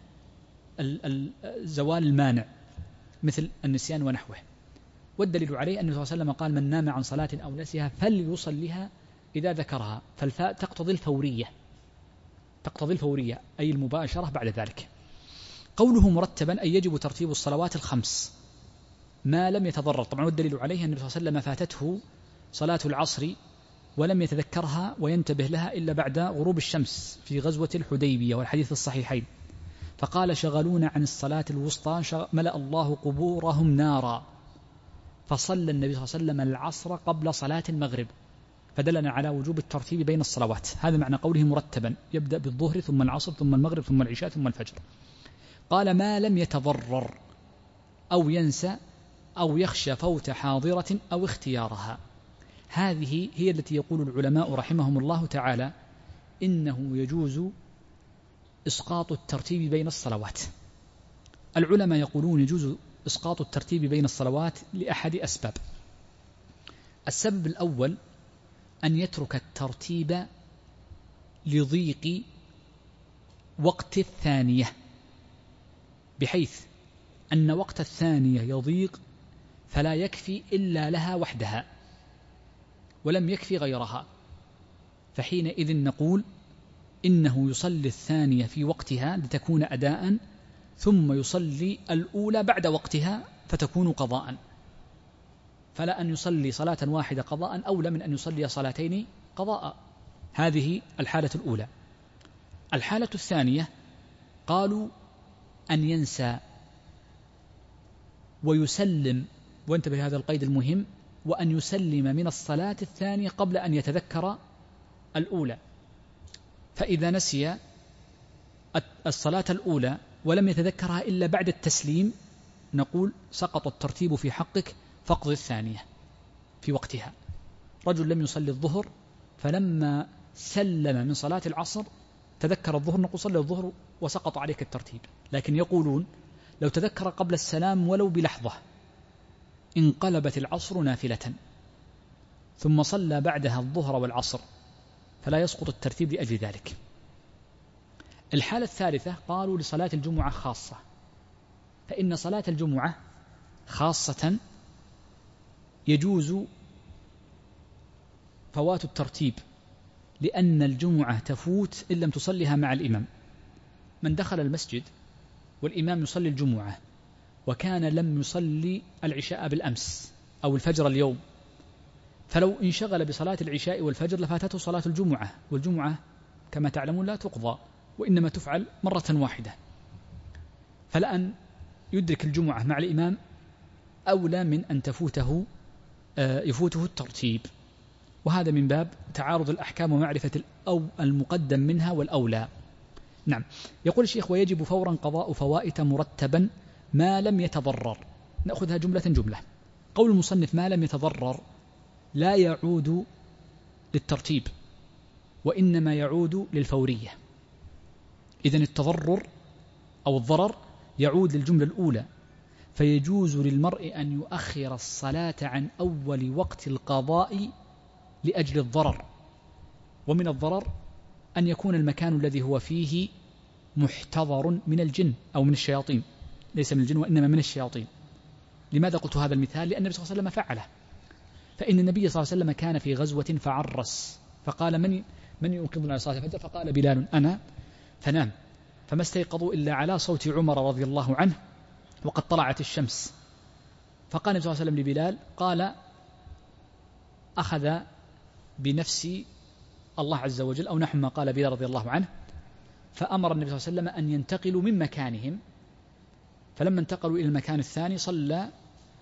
زوال المانع مثل النسيان ونحوه. والدليل عليه أن النبي صلى الله عليه وسلم قال من نام عن صلاة أو نسيها فليصلها إذا ذكرها، فالفاء تقتضي الفورية، تقتضي الفورية أي المباشرة بعد ذلك. قوله مرتبا أي يجب ترتيب الصلوات الخمس ما لم يتضرر. طبعا والدليل عليه أن النبي صلى الله عليه وسلم فاتته صلاة العصر ولم يتذكرها وينتبه لها إلا بعد غروب الشمس في غزوة الحديبية، والحديث الصحيحين، فقال شغلونا عن الصلاة الوسطى ملأ الله قبورهم نارا، فصلى النبي صلى الله عليه وسلم العصر قبل صلاة المغرب، فدلنا على وجوب الترتيب بين الصلوات. هذا معنى قوله مرتبا، يبدأ بالظهر ثم العصر ثم المغرب ثم العشاء ثم الفجر. قال ما لم يتضرر أو ينسى أو يخشى فوت حاضرة أو اختيارها. هذه هي التي يقول العلماء رحمهم الله تعالى إنه يجوز إسقاط الترتيب بين الصلوات. العلماء يقولون يجوز إسقاط الترتيب بين الصلوات لأحد أسباب. السبب الأول أن يترك الترتيب لضيق وقت الثانية، بحيث أن وقت الثانية يضيق فلا يكفي إلا لها وحدها ولم يكفي غيرها، فحينئذ نقول إنه يصلي الثانية في وقتها لتكون أداء، ثم يصلي الأولى بعد وقتها فتكون قضاء، فلا أن يصلي صلاة واحدة قضاء أولى من أن يصلي صلاتين قضاء. هذه الحالة الأولى. الحالة الثانية قالوا أن ينسى ويسلم، وانتبه هذا القيد المهم، وأن يسلم من الصلاة الثانية قبل أن يتذكر الأولى. فإذا نسي الصلاة الأولى ولم يتذكرها إلا بعد التسليم نقول سقط الترتيب في حقك فاقض الثانية في وقتها. رجل لم يصلي الظهر فلما سلم من صلاة العصر تذكر الظهر، نقول صلي الظهر وسقط عليك الترتيب. لكن يقولون لو تذكر قبل السلام ولو بلحظة انقلبت العصر نافلة ثم صلى بعدها الظهر والعصر فلا يسقط الترتيب لأجل ذلك. الحالة الثالثة قالوا لصلاة الجمعة خاصة، فإن صلاة الجمعة خاصة يجوز فوات الترتيب، لأن الجمعة تفوت إن لم تصليها مع الإمام. من دخل المسجد والإمام يصلي الجمعة وكان لم يصلي العشاء بالأمس أو الفجر اليوم، فلو انشغل بصلاة العشاء والفجر لفاتته صلاة الجمعة، والجمعة كما تعلمون لا تقضى وإنما تفعل مرة واحدة، فلأن يدرك الجمعة مع الإمام أولى من أن تفوته يفوته الترتيب. وهذا من باب تعارض الأحكام ومعرفة المقدم منها والأولى. نعم. يقول الشيخ ويجب فورا قضاء فوائت مرتبا ما لم يتضرر. نأخذها جملة جملة. قول المصنف ما لم يتضرر لا يعود للترتيب وإنما يعود للفورية. إذن التضرر أو الضرر يعود للجملة الأولى، فيجوز للمرء أن يؤخر الصلاة عن أول وقت القضاء لأجل الضرر. ومن الضرر أن يكون المكان الذي هو فيه محتضر من الجن أو من الشياطين، ليس من الجن وإنما من الشياطين. لماذا قلت هذا المثال؟ لأن النبي صلى الله عليه وسلم فعله. فإن النبي صلى الله عليه وسلم كان في غزوة فعرس، فقال من من يوقظنا على صلاة الفجر؟ فقال بلال أنا، فنام، فما استيقظوا إلا على صوت عمر رضي الله عنه وقد طلعت الشمس. فقال النبي صلى الله عليه وسلم لبلال، قال أخذ بنفسي الله عز وجل، أو نحو ما قال بلال رضي الله عنه، فأمر النبي صلى الله عليه وسلم أن ينتقلوا من مكانهم. فلما انتقلوا إلى المكان الثاني صلى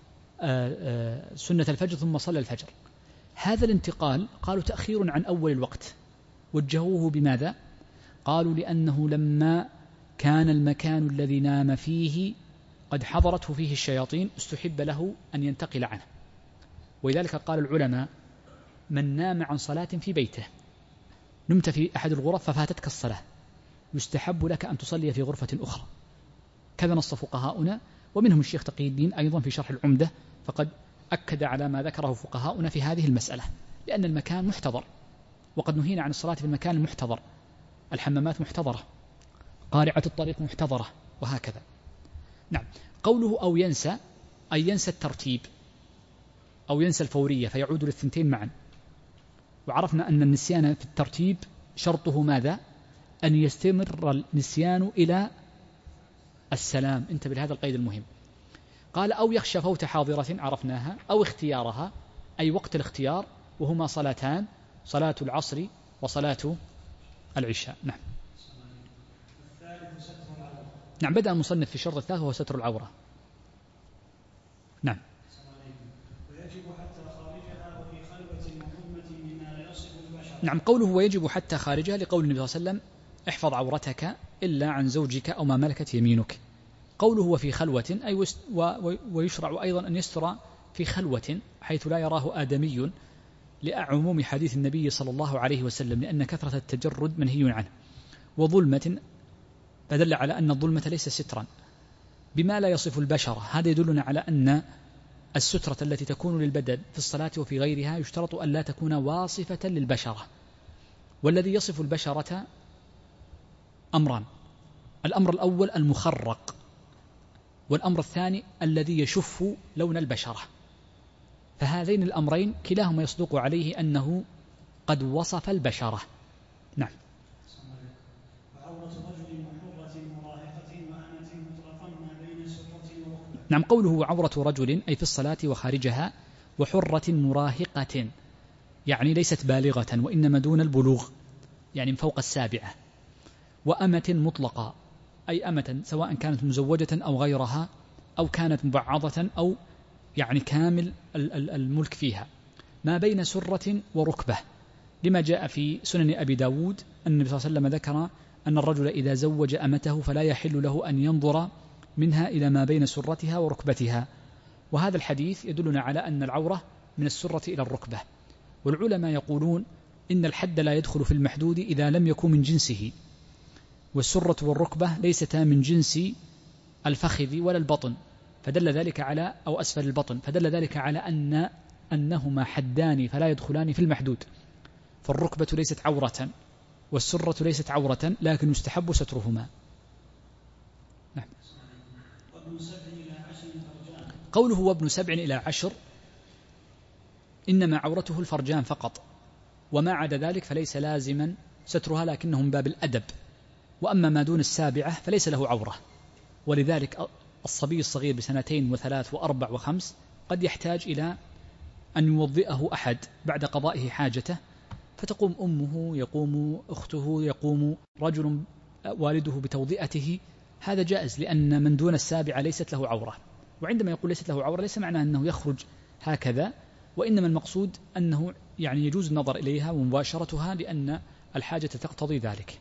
سنة الفجر ثم صلى الفجر. هذا الانتقال قالوا تأخير عن أول الوقت، وجهوه بماذا؟ قالوا لأنه لما كان المكان الذي نام فيه قد حضرته فيه الشياطين استحب له أن ينتقل عنه. ولذلك قال العلماء من نام عن صلاة في بيته، نمت في أحد الغرف ففاتتك الصلاة، يستحب لك أن تصلي في غرفة أخرى. كذا نص فقهاؤنا، ومنهم الشيخ تقي الدين أيضا في شرح العمدة، فقد أكد على ما ذكره فقهاؤنا في هذه المسألة، لأن المكان محتضر، وقد نهينا عن الصلاة في المكان المحتضر. الحمامات محتضرة، قارعة الطريق محتضرة، وهكذا. نعم. قوله أو ينسى، أي ينسى الترتيب أو ينسى الفورية، فيعود للثنتين معا. وعرفنا أن النسيان في الترتيب شرطه ماذا؟ أن يستمر النسيان إلى السلام. انتبه لهذا القيد المهم. قال أو يخشى فوت حاضرة، عرفناها، أو اختيارها أي وقت الاختيار، وهما صلاتان، صلاة العصر وصلاة العشاء. نعم. نعم. بدأ المصنف في الشرط الثالث وهو ستر العورة. نعم. ويجب حتى خارجها وفي خلوة مهمة مما لا يصف البشر. نعم. قوله ويجب حتى خارجها لقول النبي صلى الله عليه وسلم احفظ عورتك إلا عن زوجك أو ما ملكت يمينك. قوله وفي خلوة أي ويشرع أيضا أن يستر في خلوة حيث لا يراه آدمي، لعموم حديث النبي صلى الله عليه وسلم، لأن كثرة التجرد منهي عنه. وظلمة فدل على أن الظلمة ليس سترا بما لا يصف البشرة. هذا يدلنا على أن السترة التي تكون للبدن في الصلاة وفي غيرها يشترط أن لا تكون واصفة للبشرة. والذي يصف البشرة أمران: الأمر الأول المخرق، والأمر الثاني الذي يشف لون البشرة. فهذين الأمرين كلاهما يصدق عليه أنه قد وصف البشرة. نعم. نعم. قوله عورة رجل أي في الصلاة وخارجها، وحرة مراهقة يعني ليست بالغة وإنما دون البلوغ، يعني من فوق السابعة. وأمة مطلقة أي أمة سواء كانت مزوجة أو غيرها، أو كانت مبعضة أو يعني كامل الملك فيها، ما بين سرة وركبة، لما جاء في سنن أبي داود أن النبي صلى الله عليه وسلم ذكر أن الرجل إذا زوج أمته فلا يحل له أن ينظر منها إلى ما بين سرتها وركبتها. وهذا الحديث يدلنا على أن العورة من السرة إلى الركبة. والعلماء يقولون إن الحد لا يدخل في المحدود إذا لم يكن من جنسه، والسرة والركبة ليستا من جنس الفخذ ولا البطن، فدل ذلك على أو أسفل البطن، فدل ذلك على أن أنهما حدان فلا يدخلان في المحدود. فالركبة ليست عورة والسرة ليست عورة، لكن يستحب سترهما. نعم. قوله وابن سبع إلى عشر إنما عورته الفرجان فقط، وما عدا ذلك فليس لازما سترها، لكنه من باب الأدب. وأما ما دون السابعة فليس له عورة. ولذلك الصبي الصغير بسنتين وثلاث وأربع وخمس قد يحتاج إلى أن يوضئه أحد بعد قضائه حاجته، فتقوم أمه، يقوم أخته، يقوم رجل والده بتوضئته. هذا جائز، لأن من دون السابعة ليست له عورة. وعندما يقول ليست له عورة ليس معناه أنه يخرج هكذا، وإنما المقصود أنه يعني يجوز النظر إليها ومباشرتها لأن الحاجة تقتضي ذلك.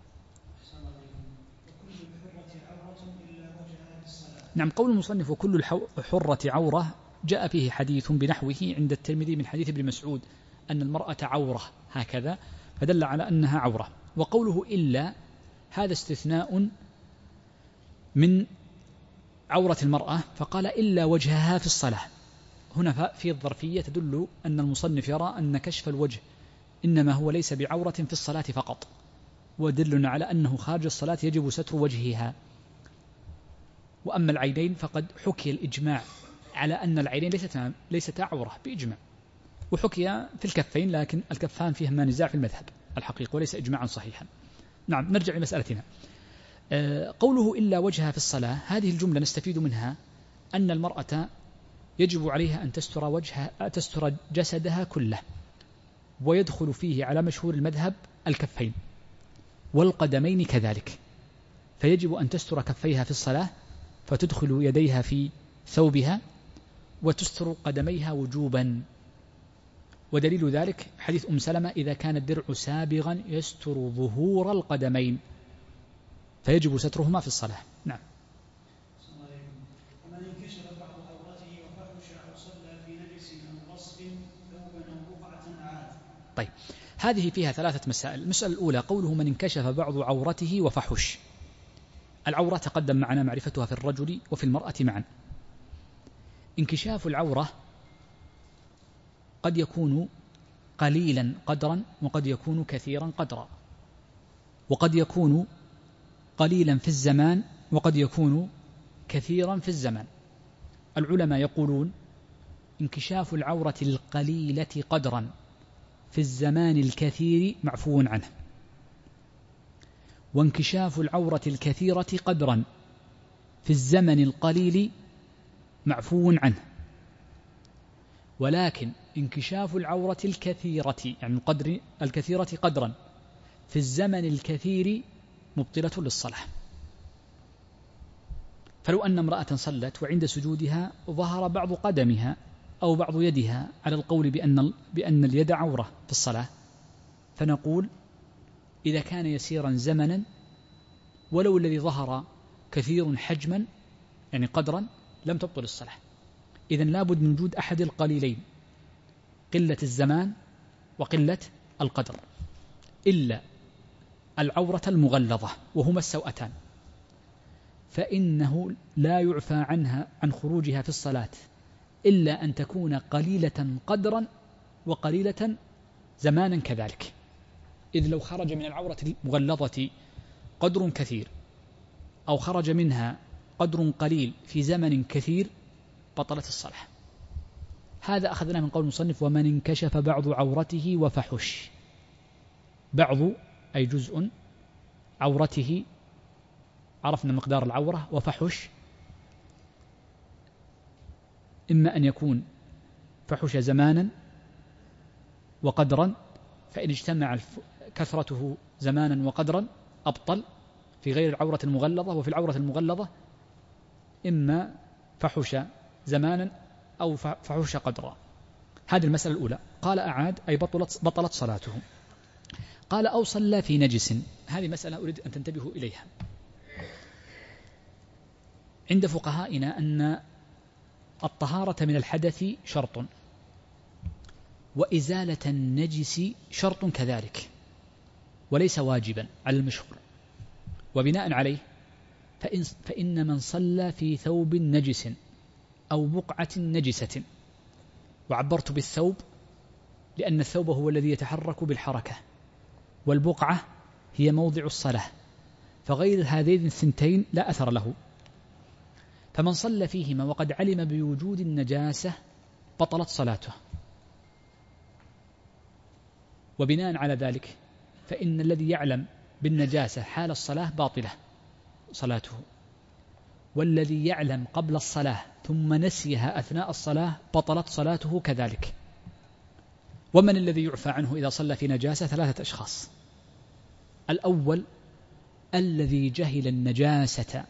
نعم. قول المصنف وكل الحرة عورة جاء فيه حديث بنحوه عند الترمذي من حديث ابن مسعود أن المرأة عورة هكذا، فدل على أنها عورة. وقوله إلا هذا استثناء من عورة المرأة فقال إلا وجهها في الصلاة. هنا في الظرفية تدل أن المصنف يرى أن كشف الوجه إنما هو ليس بعورة في الصلاة فقط، ودل على أنه خارج الصلاة يجب ستر وجهها. وأما العينين فقد حكي الإجماع على أن العينين ليست ليست عورة بإجماع، وحكي في الكفين، لكن الكفان فيهما نزاع في المذهب الحقيقة وليس إجماعا صحيحا. نعم، نرجع لمسألتنا. قوله إلا وجهها في الصلاة، هذه الجملة نستفيد منها أن المرأة يجب عليها أن تستر وجهها تستر جسدها كله، ويدخل فيه على مشهور المذهب الكفين والقدمين كذلك، فيجب أن تستر كفيها في الصلاة فتدخل يديها في ثوبها وتستر قدميها وجوبا. ودليل ذلك حديث أم سلمة إذا كان الدرع سابغا يستر ظهور القدمين، فيجب سترهما في الصلاة. نعم. ومن انكشف بعض عورته وفحش أو صلى في نجس أو غصب ثوبا أو بقعة أعاد. طيب، هذه فيها ثلاثة مسائل. المسألة الأولى قوله من انكشف بعض عورته وفحش. العورة تقدم معنا معرفتها في الرجل وفي المرأة معا. انكشاف العورة قد يكون قليلا قدرا وقد يكون كثيرا قدرا، وقد يكون قليلا في الزمان وقد يكون كثيرا في الزمان. العلماء يقولون انكشاف العورة القليلة قدرا في الزمان الكثير معفو عنه، وانكشاف العورة الكثيرة قدرا في الزمن القليل معفو عنه. ولكن انكشاف العورة الكثيرة يعني القدر الكثيرة قدرا في الزمن الكثير مبطلة للصلاة. فلو أن امرأة صلت وعند سجودها ظهر بعض قدمها أو بعض يدها على القول بأن, بأن اليد عورة في الصلاة، فنقول إذا كان يسيرا زمنا ولو الذي ظهر كثير حجما يعني قدرا لم تبطل الصلاة. إذن لابد من وجود أحد القليلين، قلة الزمان وقلة القدر، إلا العورة المغلظة وهما السوأتان، فإنه لا يعفى عنها عن خروجها في الصلاة إلا أن تكون قليلة قدرا وقليلة زمانا كذلك. إذ لو خرج من العورة المغلظة قدر كثير أو خرج منها قدر قليل في زمن كثير بطلت الصلاة. هذا أخذنا من قول المصنف ومن انكشف بعض عورته وفحش. بعض أي جزء عورته عرفنا مقدار العورة، وفحش إما أن يكون فحش زمانا وقدرا، فإن اجتمع كثرته زمانا وقدرا أبطل في غير العورة المغلظة. وفي العورة المغلظة إما فحش زمانا أو فحش قدرا. هذه المسألة الأولى. قال أعاد أي بطلت, بطلت صلاته. قال أو صلى في نجس. هذه مسألة أريد أن تنتبهوا إليها. عند فقهائنا أن الطهارة من الحدث شرط، وإزالة النجس شرط كذلك، وليس واجبا على المشهور. وبناء عليه فإن, فإن من صلى في ثوب نجس أو بقعة نجسة، وعبرت بالثوب لأن الثوب هو الذي يتحرك بالحركة، والبقعة هي موضع الصلاة، فغير هذين الثنتين لا أثر له. فمن صلى فيهما وقد علم بوجود النجاسة بطلت صلاته. وبناء على ذلك فإن الذي يعلم بالنجاسة حال الصلاة باطلة صلاته، والذي يعلم قبل الصلاة ثم نسيها أثناء الصلاة بطلت صلاته كذلك. ومن الذي يعفى عنه إذا صلى في نجاسة؟ ثلاثة أشخاص. الأول الذي جهل النجاسة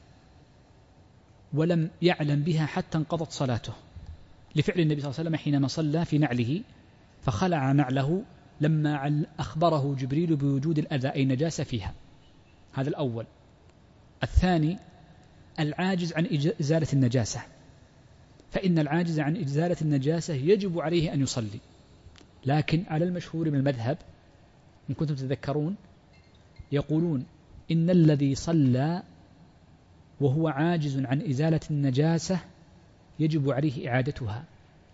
ولم يعلم بها حتى انقضت صلاته، لفعل النبي صلى الله عليه وسلم حينما صلى في نعله فخلع نعله لما أخبره جبريل بوجود الأذى أي نجاسة فيها. هذا الأول. الثاني العاجز عن إزالة النجاسة، فإن العاجز عن إزالة النجاسة يجب عليه أن يصلي، لكن على المشهور من المذهب إن كنتم تذكرون يقولون إن الذي صلى وهو عاجز عن إزالة النجاسة يجب عليه إعادتها،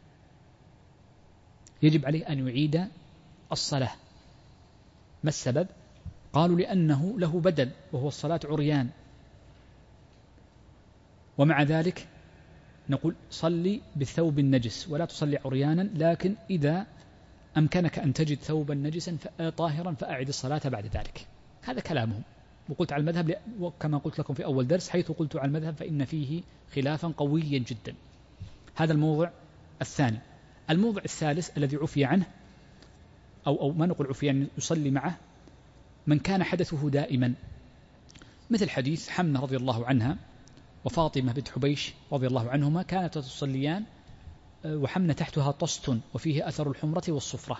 يجب عليه أن يعيد الصلاة. ما السبب؟ قالوا لأنه له بدل وهو الصلاة عريان، ومع ذلك نقول صلي بالثوب النجس ولا تصلي عريانا، لكن إذا أمكنك أن تجد ثوبا نجسا طاهرا فأعد الصلاة بعد ذلك. هذا كلامهم. وقلت على المذهب كما قلت لكم في أول درس، حيث قلت على المذهب فإن فيه خلافا قويا جدا. هذا الموضع الثاني. الموضع الثالث الذي عفي عنه أو, أو ما نقول عفي يعني يصلي معه من كان حدثه دائما، مثل حديث حمنة رضي الله عنها وفاطمة بنت حبيش رضي الله عنهما كانت تصليان وحمنة تحتها طست وفيه أثر الحمرة والصفرة.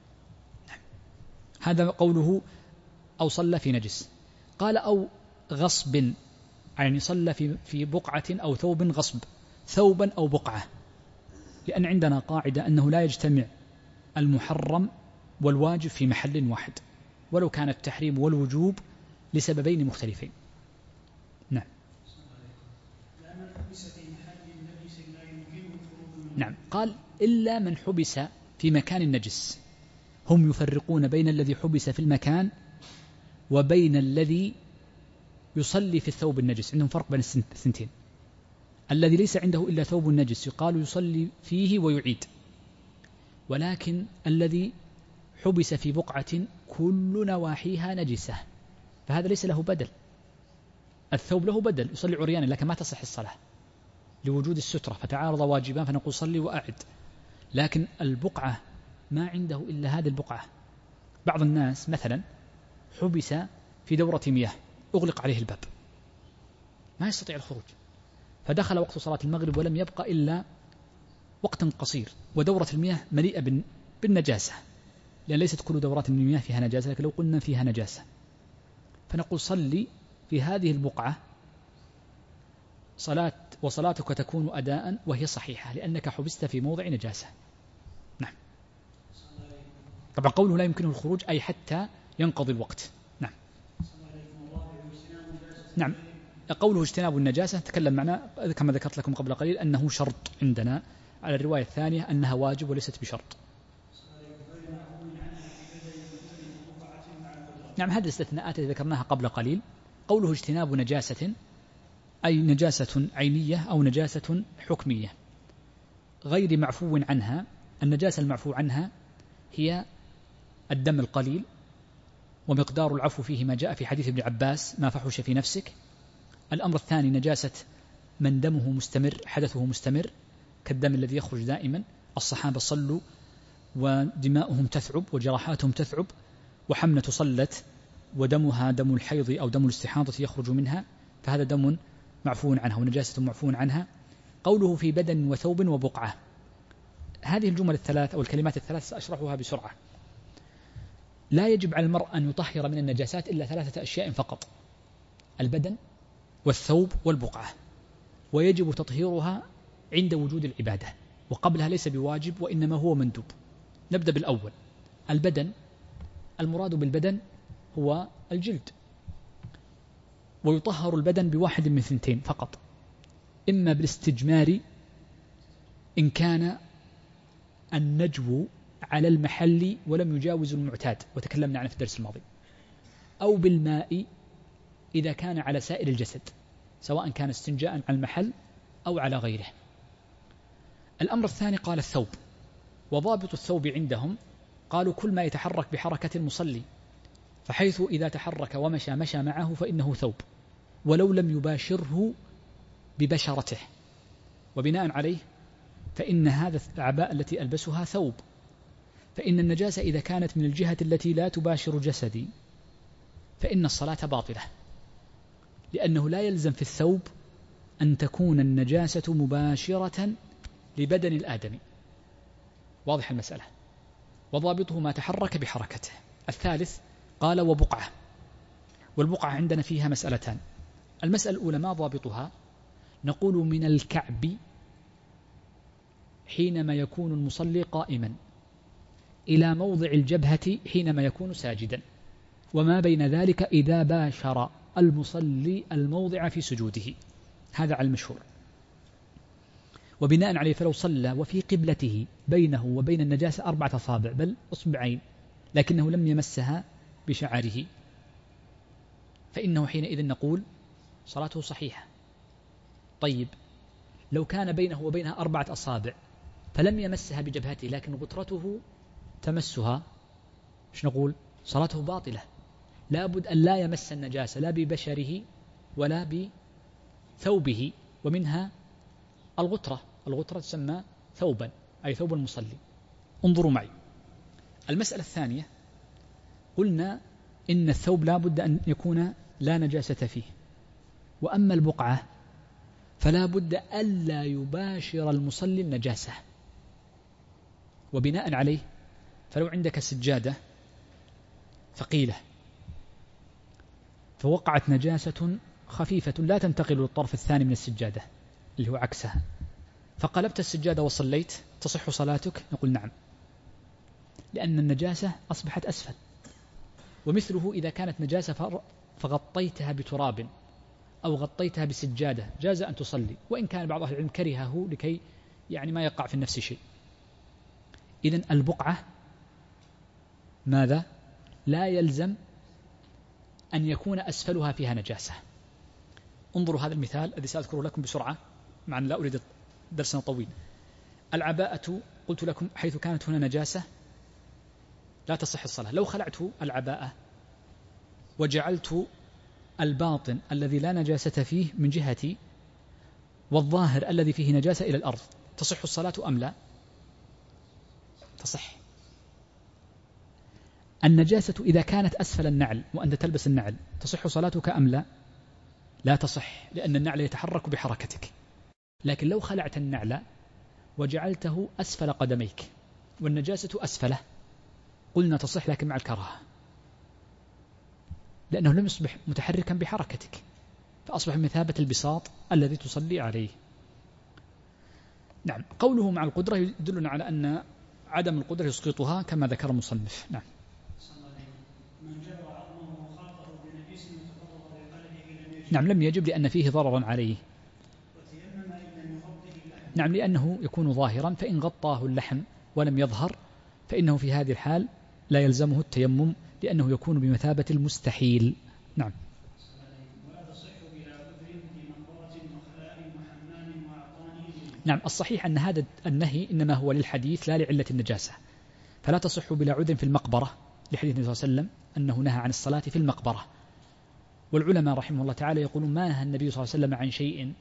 هذا قوله أو صلى في نجس. قال أو غصب، يعني صلى في في بقعة أو ثوب غصب، ثوبا أو بقعة، لأن عندنا قاعدة أنه لا يجتمع المحرم والواجب في محل واحد، ولو كان التحريم والوجوب لسببين مختلفين. نعم. نعم. قال إلا من حبس في مكان نجس. هم يفرقون بين الذي حبس في المكان وبين الذي يصلي في الثوب النجس، عندهم فرق بين الثنتين. الذي ليس عنده إلا ثوب نجس يقال يصلي فيه ويعيد، ولكن الذي حبس في بقعة كل نواحيها نجسة فهذا ليس له بدل. الثوب له بدل، يصلي عريانا لكن ما تصح الصلاة لوجود السترة، فتعارض واجبان فنقول صلي وأعد. لكن البقعة ما عنده إلا هذه البقعة. بعض الناس مثلا حبس في دورة مياه أغلق عليه الباب ما يستطيع الخروج، فدخل وقت صلاة المغرب ولم يبقى إلا وقت قصير، ودورة المياه مليئة بالنجاسة، لأن ليست كل دورات المياه فيها نجاسة، لكن لو قلنا فيها نجاسة فنقول صلي في هذه البقعة صلاة وصلاتك تكون أداء وهي صحيحة لأنك حبست في موضع نجاسة. نعم. طبعا قوله لا يمكنه الخروج أي حتى ينقضي الوقت. نعم. نعم. قوله اجتناب النجاسة تكلم معنا كما ذكرت لكم قبل قليل أنه شرط عندنا، على الرواية الثانية أنها واجب وليست بشرط. نعم. هذه الاستثناءات التي ذكرناها قبل قليل. قوله اجتناب نجاسة أي نجاسة عينية أو نجاسة حكمية غير معفو عنها. النجاسة المعفو عنها هي الدم القليل، ومقدار العفو فيه ما جاء في حديث ابن عباس ما فحش في نفسك. الأمر الثاني نجاسة من دمه مستمر حدثه مستمر كالدم الذي يخرج دائما. الصحابة صلوا ودماؤهم تثعب وجراحاتهم تثعب، وحمنة صلت ودمها دم الحيض أو دم الاستحاضة يخرج منها، فهذا دم معفو عنها ونجاسة معفو عنها. قوله في بدن وثوب وبقعة، هذه الجمل الثلاث أو الكلمات الثلاث سأشرحها بسرعة. لا يجب على المرء أن يطهر من النجاسات إلا ثلاثة أشياء فقط: البدن والثوب والبقعة، ويجب تطهيرها عند وجود العبادة، وقبلها ليس بواجب وإنما هو مندوب. نبدأ بالأول، البدن. المراد بالبدن هو الجلد، ويطهر البدن بواحد من ثنتين فقط: إما بالاستجمار إن كان النجو على المحل ولم يجاوز المعتاد وتكلمنا عنه في الدرس الماضي، أو بالماء إذا كان على سائر الجسد سواء كان استنجاء على المحل أو على غيره. الأمر الثاني قال الثوب، وضابط الثوب عندهم قالوا كل ما يتحرك بحركة المصلي، فحيث إذا تحرك ومشى مشى معه فإنه ثوب ولو لم يباشره ببشرته، وبناء عليه فإن هذا الأعباء التي ألبسها ثوب. فإن النجاسة إذا كانت من الجهة التي لا تباشر جسدي فإن الصلاة باطلة، لأنه لا يلزم في الثوب أن تكون النجاسة مباشرة لبدن الآدمي. واضح المسألة. وضابطه ما تحرك بحركته. الثالث قال وبقعة، والبقعة عندنا فيها مسألتان. المسألة الأولى ما ضابطها؟ نقول من الكعب حينما يكون المصلي قائما إلى موضع الجبهة حينما يكون ساجدا، وما بين ذلك إذا باشر المصلي الموضع في سجوده. هذا على المشهور. وبناء عليه فلو صلى وفي قبلته بينه وبين النجاسة أربعة أصابع بل أصبعين لكنه لم يمسها بشعره فإنه حينئذ نقول صلاته صحيحة. طيب لو كان بينه وبينها أربعة أصابع فلم يمسها بجبهته لكن غترته تمسها، ايش نقول؟ صلاته باطلة. لابد أن لا يمس النجاسة لا ببشره ولا بثوبه، ومنها الغترة. الغترة تسمى ثوبا أي ثوب المصلي. انظروا معي المسألة الثانية، قلنا إن الثوب لابد أن يكون لا نجاسة فيه، وأما البقعة فلا بد ألا يباشر المصلي النجاسة. وبناء عليه فلو عندك سجادة ثقيلة فوقعت نجاسة خفيفة لا تنتقل للطرف الثاني من السجادة اللي هو عكسها، فقلبت السجادة وصليت، تصح صلاتك؟ نقول نعم، لأن النجاسة أصبحت أسفل. ومثله إذا كانت نجاسة فغطيتها بتراب أو غطيتها بسجادة جاز أن تصلي، وإن كان بعض أهل العلم كرهه لكي يعني ما يقع في النفس شيء. إذن البقعة ماذا؟ لا يلزم أن يكون أسفلها فيها نجاسة. انظروا هذا المثال الذي سأذكره لكم بسرعة مع أن لا أريد درسنا طويل. العباءة قلت لكم حيث كانت هنا نجاسة لا تصح الصلاة. لو خلعت العباءة وجعلت الباطن الذي لا نجاسة فيه من جهتي والظاهر الذي فيه نجاسة إلى الأرض، تصح الصلاة أم لا؟ تصح. النجاسة إذا كانت أسفل النعل وأنت تلبس النعل تصح صلاتك أم لا؟ لا تصح، لأن النعل يتحرك بحركتك. لكن لو خلعت النعل وجعلته أسفل قدميك والنجاسة أسفله قلنا تصح، لكن مع الكراهة، لأنه لم يصبح متحركا بحركتك فأصبح مثابة البساط الذي تصلي عليه. نعم. قوله مع القدرة يدلنا على أن عدم القدرة يسقطها كما ذكر المصنف. نعم. نعم لم يجب لأن فيه ضررا عليه. نعم لأنه يكون ظاهرا، فإن غطاه اللحم ولم يظهر فإنه في هذه الحال لا يلزمه التيمم لأنه يكون بمثابة المستحيل. نعم. نعم الصحيح أن هذا النهي إنما هو للحديث لا لعلة النجاسة، فلا تصح بلا عذر في المقبرة لحديث النبي صلى الله عليه وسلم أنه نهى عن الصلاة في المقبرة. والعلماء رحمه الله تعالى يقولون ما نهى النبي صلى الله عليه وسلم عن شيء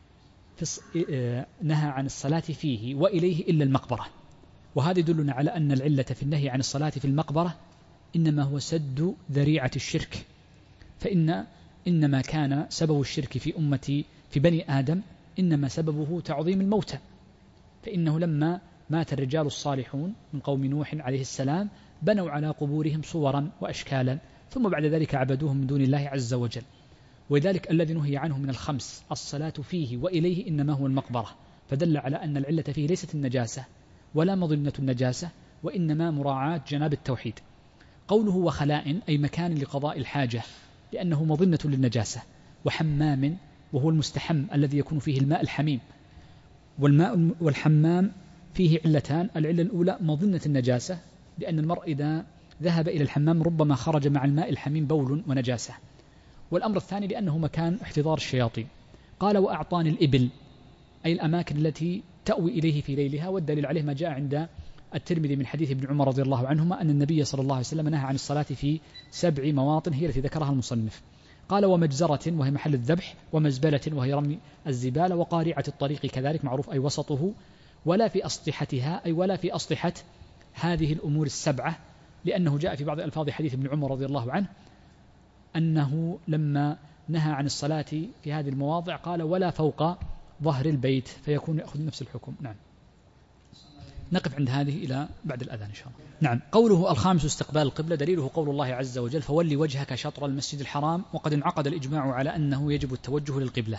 نهى عن الصلاة فيه وإليه إلا المقبرة، وهذا يدلنا على أن العلة في النهي عن الصلاة في المقبرة إنما هو سد ذريعة الشرك، فإن إنما كان سبب الشرك في أمتي في بني آدم إنما سببه تعظيم الموتى، فإنه لما مات الرجال الصالحون من قوم نوح عليه السلام بنوا على قبورهم صورا وأشكالا ثم بعد ذلك عبدوهم من دون الله عز وجل. ولذلك الذي نهي عنه من الخمس الصلاة فيه وإليه إنما هو المقبرة، فدل على أن العلة فيه ليست النجاسة ولا مظنة النجاسة وإنما مراعاة جناب التوحيد. قوله وخلاء أي مكان لقضاء الحاجة لأنه مظنة للنجاسة، وحمام وهو المستحم الذي يكون فيه الماء الحميم، والماء والحمام فيه علتان، العلة الأولى مظنة النجاسة لأن المرء إذا ذهب إلى الحمام ربما خرج مع الماء الحميم بول ونجاسة، والأمر الثاني لأنه مكان احتضار الشياطين. قال وأعطاني الإبل أي الأماكن التي تأوي إليه في ليلها، والدليل عليه ما جاء عند الترمذي من حديث ابن عمر رضي الله عنهما أن النبي صلى الله عليه وسلم نهى عن الصلاة في سبع مواطن هي التي ذكرها المصنف. قال ومجزرة وهي محل الذبح، ومزبلة وهي رمي الزبالة، وقارعة الطريق كذلك معروف أي وسطه، ولا في أسطحتها أي ولا في أسطحة هذه الأمور السبعة، لأنه جاء في بعض ألفاظ حديث ابن عمر رضي الله عنه أنه لما نهى عن الصلاة في هذه المواضع قال ولا فوق ظهر البيت، فيكون يأخذ نفس الحكم. نعم. نقف عند هذه إلى بعد الأذان إن شاء الله. نعم. قوله الخامس استقبال القبلة دليله قول الله عز وجل فولي وجهك شطر المسجد الحرام، وقد انعقد الإجماع على أنه يجب التوجه للقبلة.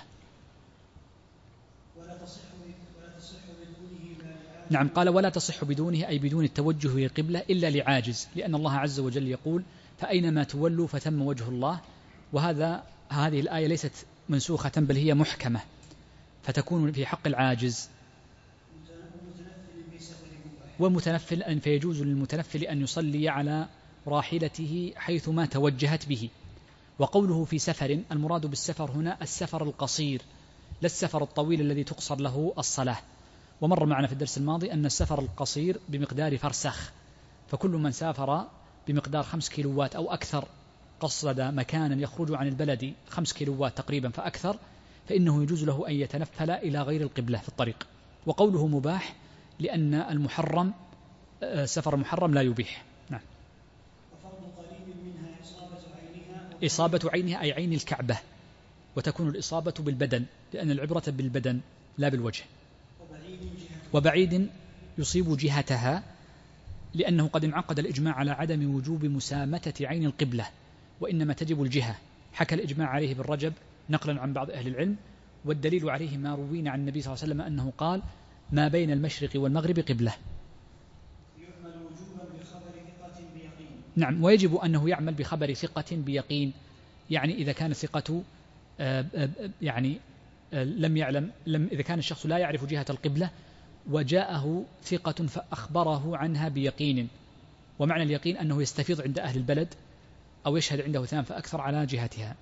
نعم. قال ولا تصح بدونه أي بدون التوجه للقبلة إلا لعاجز، لأن الله عز وجل يقول فأينما تولوا فثم وجه الله، وهذا هذه الآية ليست منسوخة بل هي محكمة، فتكون في حق العاجز. ومتنفل فيجوز للمتنفل أن يصلي على راحلته حيثما توجهت به. وقوله في سفر، المراد بالسفر هنا السفر القصير لا السفر الطويل الذي تقصر له الصلاة. ومر معنا في الدرس الماضي أن السفر القصير بمقدار فرسخ، فكل من سافر بمقدار خمس كيلوات أو أكثر قصد مكانا يخرج عن البلد خمس كيلوات تقريبا فأكثر، فإنه يجوز له أن يتنفل إلى غير القبلة في الطريق. وقوله مباح لأن المحرم سفر المحرم لا يبيح. نعم. إصابة عينها أي عين الكعبة، وتكون الإصابة بالبدن لأن العبرة بالبدن لا بالوجه. وبعيد يصيب جهتها لأنه قد انعقد الإجماع على عدم وجوب مسامتة عين القبلة، وإنما تجب الجهة. حكى الإجماع عليه بالرجب نقلا عن بعض أهل العلم، والدليل عليه ما روينا عن النبي صلى الله عليه وسلم أنه قال: ما بين المشرق والمغرب قبلة. نعم. ويجب أنه يعمل بخبر ثقة بيقين، يعني إذا كان ثقة يعني لم يعلم لم إذا كان الشخص لا يعرف جهة القبلة وجاءه ثقة فأخبره عنها بيقين، ومعنى اليقين أنه يستفيض عند أهل البلد أو يشهد عنده اثنان فأكثر على جهتها.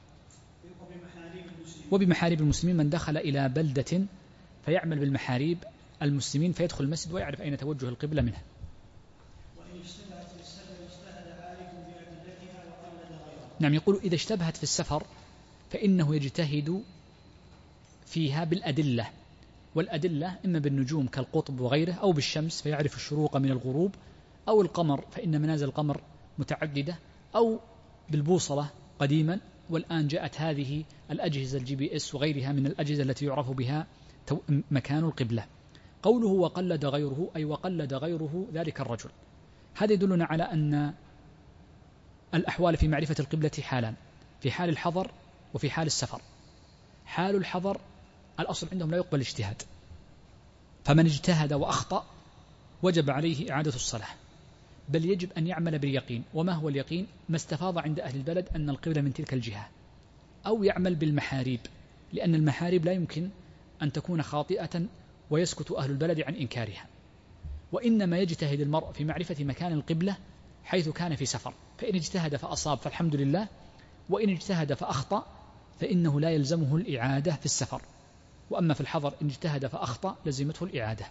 وبمحاريب المسلمين من دخل إلى بلدة فيعمل بالمحاريب المسلمين فيدخل المسجد ويعرف أين توجه القبلة منها. نعم. يقول إذا اشتبهت في السفر فإنه يجتهد فيها بالأدلة، والأدلة إما بالنجوم كالقطب وغيره، أو بالشمس فيعرف الشروق من الغروب، أو القمر فإن منازل القمر متعددة، أو بالبوصلة قديما، والآن جاءت هذه الأجهزة الجي بي إس وغيرها من الأجهزة التي يعرف بها مكان القبلة. قوله وقلد غيره أي وقلد غيره ذلك الرجل، هذا يدلنا على أن الأحوال في معرفة القبلة حالان: في حال الحضر وفي حال السفر. حال الحضر الأصل عندهم لا يقبل الاجتهاد، فمن اجتهد وأخطأ وجب عليه إعادة الصلاة، بل يجب أن يعمل باليقين. وما هو اليقين؟ ما استفاض عند أهل البلد أن القبلة من تلك الجهة، أو يعمل بالمحاريب، لأن المحاريب لا يمكن أن تكون خاطئة ويسكت أهل البلد عن إنكارها. وإنما يجتهد المرء في معرفة مكان القبلة حيث كان في سفر، فإن اجتهد فأصاب فالحمد لله، وإن اجتهد فأخطأ فإنه لا يلزمه الإعادة في السفر. وأما في الحضر إن اجتهد فأخطأ لزمته الإعادة.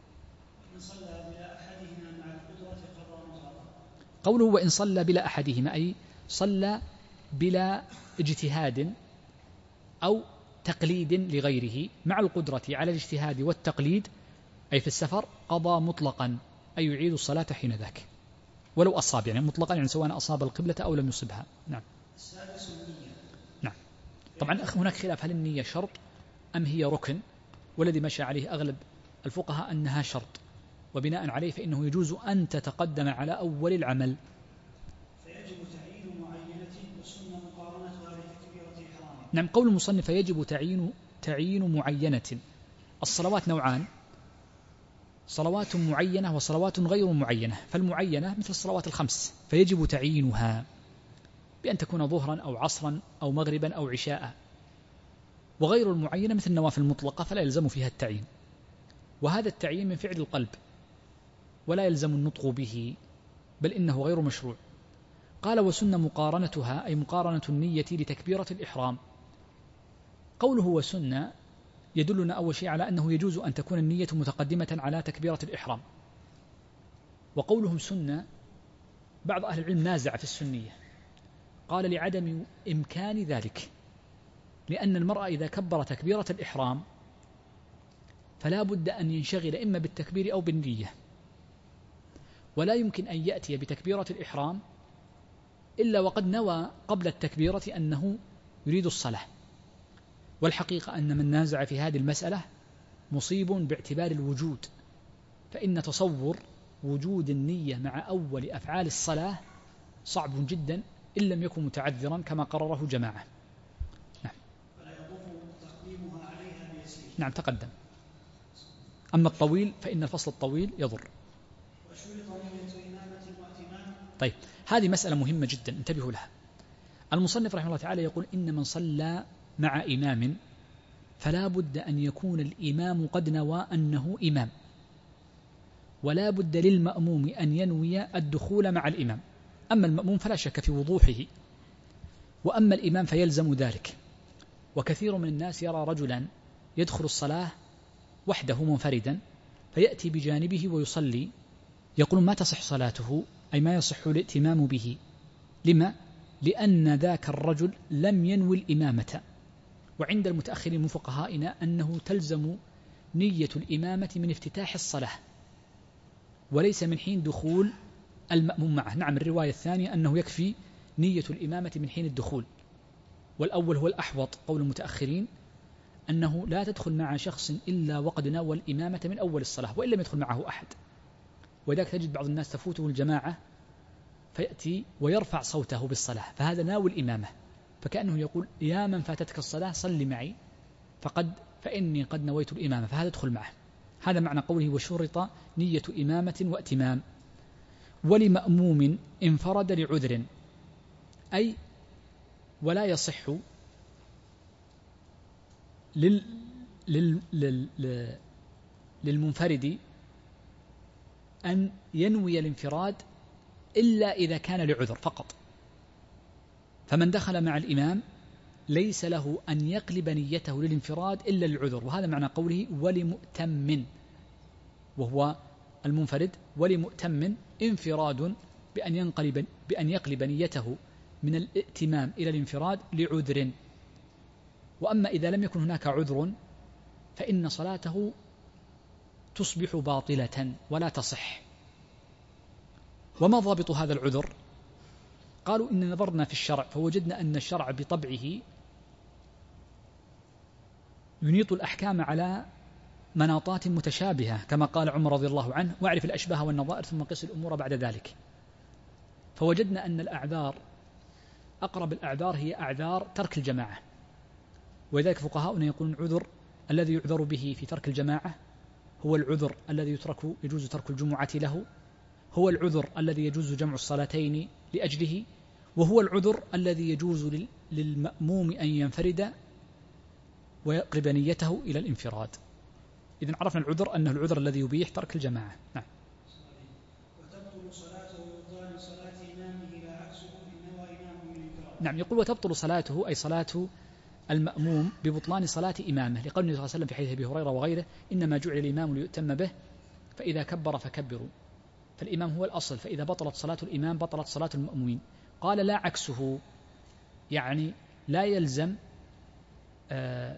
قوله وإن صلى بلا أحدهما أي صلى بلا اجتهاد أو تقليد لغيره مع القدرة على الاجتهاد والتقليد، أي في السفر قضى مطلقا، أي يعيد الصلاة حين ذاك ولو أصاب، يعني مطلقا يعني سواء أصاب القبلة أو لم يصبها. نعم. نعم. طبعا هناك خلاف هل النية شرط أم هي ركن، والذي مشى عليه أغلب الفقهاء أنها شرط، وبناء عليه فإنه يجوز أن تتقدم على أول العمل. فيجب تعيين معينة وسنة مقارنتها بتكبيرة الإحرام. نعم. قول المصنف يجب تعيين تعيين معينة. الصلوات نوعان: صلوات معينة وصلوات غير معينة. فالمعينة مثل الصلوات الخمس فيجب تعيينها بأن تكون ظهرا أو عصرا أو مغربا أو عشاء، وغير المعينة مثل النوافل المطلقة فلا يلزم فيها التعيين، وهذا التعيين من فعل القلب ولا يلزم النطق به، بل إنه غير مشروع. قال وسن مقارنتها أي مقارنة النية لتكبيرة الإحرام. قوله وسن يدلنا أول شيء على أنه يجوز أن تكون النية متقدمة على تكبيرة الإحرام. وقولهم سنة بعض أهل العلم نازع في السنية، قال لعدم إمكان ذلك، لأن المرأة إذا كبر تكبيرة الإحرام فلا بد أن ينشغل إما بالتكبير أو بالنية، ولا يمكن أن يأتي بتكبيرة الإحرام إلا وقد نوى قبل التكبيرة أنه يريد الصلاة. والحقيقة أن من نازع في هذه المسألة مصيب باعتبار الوجود، فإن تصور وجود النية مع أول أفعال الصلاة صعب جدا إن لم يكن متعذرا كما قرره جماعة. نعم. نعم تقدم. أما الطويل فإن الفصل الطويل يضر. طيب هذه مسألة مهمة جدا انتبهوا لها. المصنف رحمه الله تعالى يقول إن من صلى مع إمام فلا بد أن يكون الإمام قد نوى أنه إمام، ولا بد للمأموم أن ينوي الدخول مع الإمام. أما المأموم فلا شك في وضوحه، وأما الإمام فيلزم ذلك. وكثير من الناس يرى رجلا يدخل الصلاة وحده منفردا فيأتي بجانبه ويصلي، يقول ما تصح صلاته، أي ما يصح الائتمام به. لما؟ لأن ذاك الرجل لم ينوي الإمامة. وعند المتأخرين من فقهائنا أنه تلزم نية الإمامة من افتتاح الصلاة وليس من حين دخول المأموم معه. نعم، الرواية الثانية أنه يكفي نية الإمامة من حين الدخول، والأول هو الأحوط قول المتأخرين أنه لا تدخل مع شخص إلا وقد نوى الإمامة من أول الصلاة وإن لم يدخل معه أحد. وذلك تجد بعض الناس تفوته الجماعة فيأتي ويرفع صوته بالصلاة، فهذا ناوي الإمامة، فكأنه يقول يا من فاتتك الصلاة صل معي فقد فإني قد نويت الإمامة، فهذا ادخل معه. هذا معنى قوله وشرط نية إمامة واتمام. ولمأموم انفرد لعذر، أي ولا يصح لل لل لل للمنفرد أن ينوي الانفراد إلا إذا كان لعذر فقط. فمن دخل مع الإمام ليس له أن يقلب نيته للانفراد إلا للعذر، وهذا معنى قوله ولمؤتم، وهو المنفرد ولمؤتم انفراد بأن ينقلب بأن يقلب نيته من الائتمام إلى الانفراد لعذر. وأما إذا لم يكن هناك عذر فإن صلاته تصبح باطلة ولا تصح. وما ضابط هذا العذر؟ قالوا إن نظرنا في الشرع فوجدنا أن الشرع بطبعه ينيط الأحكام على مناطات متشابهة، كما قال عمر رضي الله عنه واعرف الأشباه والنظائر ثم قس الأمور بعد ذلك. فوجدنا أن الأعذار أقرب الأعذار هي أعذار ترك الجماعة، ولذلك فقهاؤنا يقولون العذر الذي يعذر به في ترك الجماعة هو العذر الذي يترك يجوز ترك الجمعة له، هو العذر الذي يجوز جمع الصلاتين لأجله، وهو العذر الذي يجوز للمأموم أن ينفرد ويقلب نيته إلى الانفراد. إذن عرفنا العذر أنه العذر الذي يبيح ترك الجماعة. نعم. وتبطل صلاته وبطلان صلاة إمامه لا عكسه إن نوى إمامه من الانفراد. نعم، يقول وتبطل صلاته أي صلاة المأموم ببطلان صلاة إمامه، لقول النبي صلى الله عليه وسلم في حديث أبي هريرة وغيره إنما جعل الإمام ليؤتم به فإذا كبر فكبروا، فالإمام هو الأصل، فإذا بطلت صلاة الإمام بطلت صلاة المأمومين. قال لا عكسه، يعني لا يلزم آه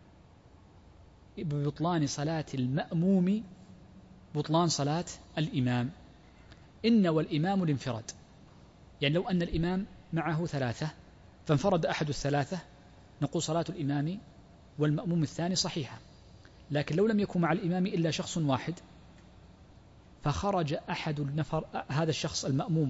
ببطلان صلاة المأموم بطلان صلاة الإمام. إن والإمام الانفراد، يعني لو أن الإمام معه ثلاثة فانفرد أحد الثلاثة نقول صلاة الإمام والمأموم الثاني صحيحة. لكن لو لم يكن مع الإمام إلا شخص واحد فخرج أحد النفر هذا الشخص المأموم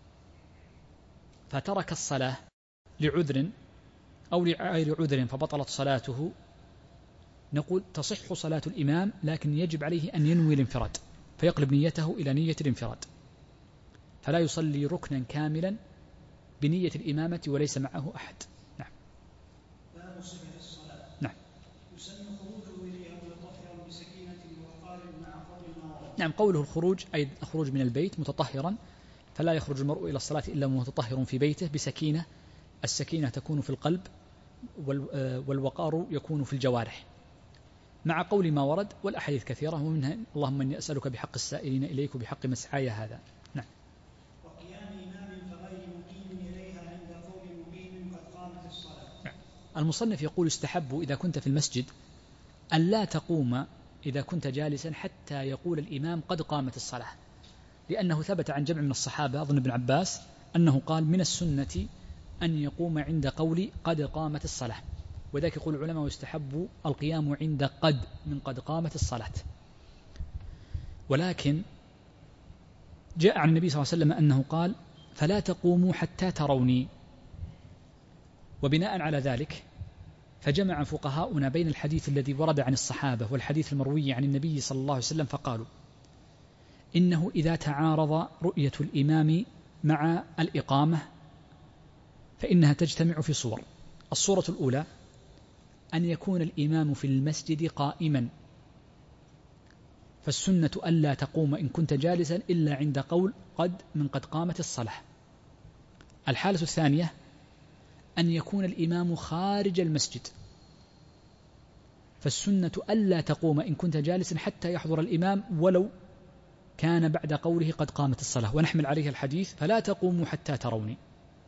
فترك الصلاة لعذر أو لغير عذر فبطلت صلاته، نقول تصح صلاة الإمام لكن يجب عليه أن ينوي الانفراد فيقلب نيته إلى نية الانفراد، فلا يصلي ركنا كاملا بنية الإمامة وليس معه أحد. نعم. باب صفة الصلاة. نعم. يسن خروجه إليها متطهرا بسكينة ووقار مع قول ما ورد. نعم، قوله الخروج أي الخروج من البيت متطهرا، فلا يخرج المرء إلى الصلاة إلا متطهر في بيته بسكينة. السكينة تكون في القلب والوقار يكون في الجوارح، مع قول ما ورد، والأحاديث كثيرة ومنها اللهم إني أسألك بحق السائلين إليك وبحق مسعاي هذا. نعم. وقيام إمام فغير مقيم إليها عند قول مقيم قد قامت الصلاة. نعم. المصنف يقول استحب إذا كنت في المسجد أن لا تقوم إذا كنت جالسا حتى يقول الإمام قد قامت الصلاة، لأنه ثبت عن جمع من الصحابة أظن ابن عباس أنه قال من السنة أن يقوم عند قول قد قامت الصلاة، وذلك يقول العلماء ويستحب القيام عند قد من قد قامت الصلاة. ولكن جاء عن النبي صلى الله عليه وسلم أنه قال فلا تقوموا حتى تروني، وبناء على ذلك فجمع فقهاؤنا بين الحديث الذي ورد عن الصحابة والحديث المروي عن النبي صلى الله عليه وسلم، فقالوا إنه إذا تعارض رؤية الإمام مع الإقامة فإنها تجتمع في صور. الصورة الأولى أن يكون الإمام في المسجد قائما، فالسنة ألا تقوم إن كنت جالسا إلا عند قول قد من قد قامت الصلاة. الحالة الثانية أن يكون الإمام خارج المسجد، فالسنة ألا تقوم إن كنت جالسا حتى يحضر الإمام ولو كان بعد قوله قد قامت الصلاة، ونحمل عليه الحديث فلا تقوموا حتى تروني.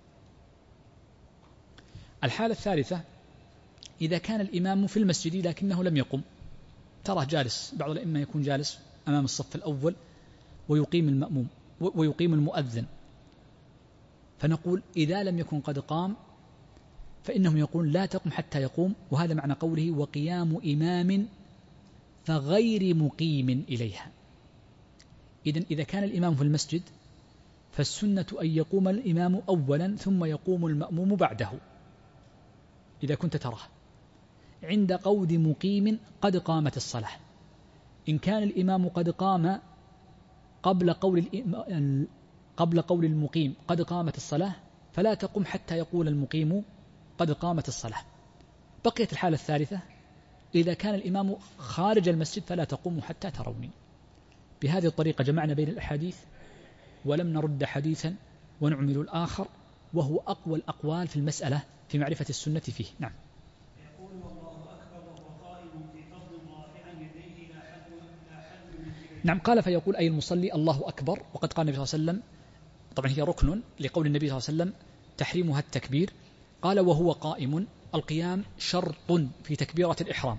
الحالة الثالثة إذا كان الإمام في المسجد لكنه لم يقم، تراه جالس، بعض الأئمة يكون جالس أمام الصف الأول ويقيم المأموم ويقيم المؤذن، فنقول إذا لم يكن قد قام فإنهم يقول لا تقم حتى يقوم، وهذا معنى قوله وقيام إمام فغير مقيم إليها. إذن إذا كان الإمام في المسجد فالسنة أن يقوم الإمام أولا ثم يقوم المأموم بعده إذا كنت تراه عند قول مقيم قد قامت الصلاة. إن كان الإمام قد قام قبل قول قبل قول المقيم قد قامت الصلاة فلا تقم حتى يقول المقيم قد قامت الصلاة. بقيت الحالة الثالثة إذا كان الإمام خارج المسجد فلا تقوم حتى تروني. بهذه الطريقة جمعنا بين الأحاديث ولم نرد حديثا ونعمل الآخر، وهو أقوى الأقوال في المسألة في معرفة السنة فيه. نعم. يقول والله أكبر وهو قائم في قبض رافعا يديه لا حد لا حد من كبير. نعم. قال فيقول أي المصلي الله أكبر، وقد قال النبي صلى الله عليه وسلم، طبعا هي ركن لقول النبي صلى الله عليه وسلم تحريمها التكبير. قال وهو قائم، القيام شرط في تكبيرة الإحرام،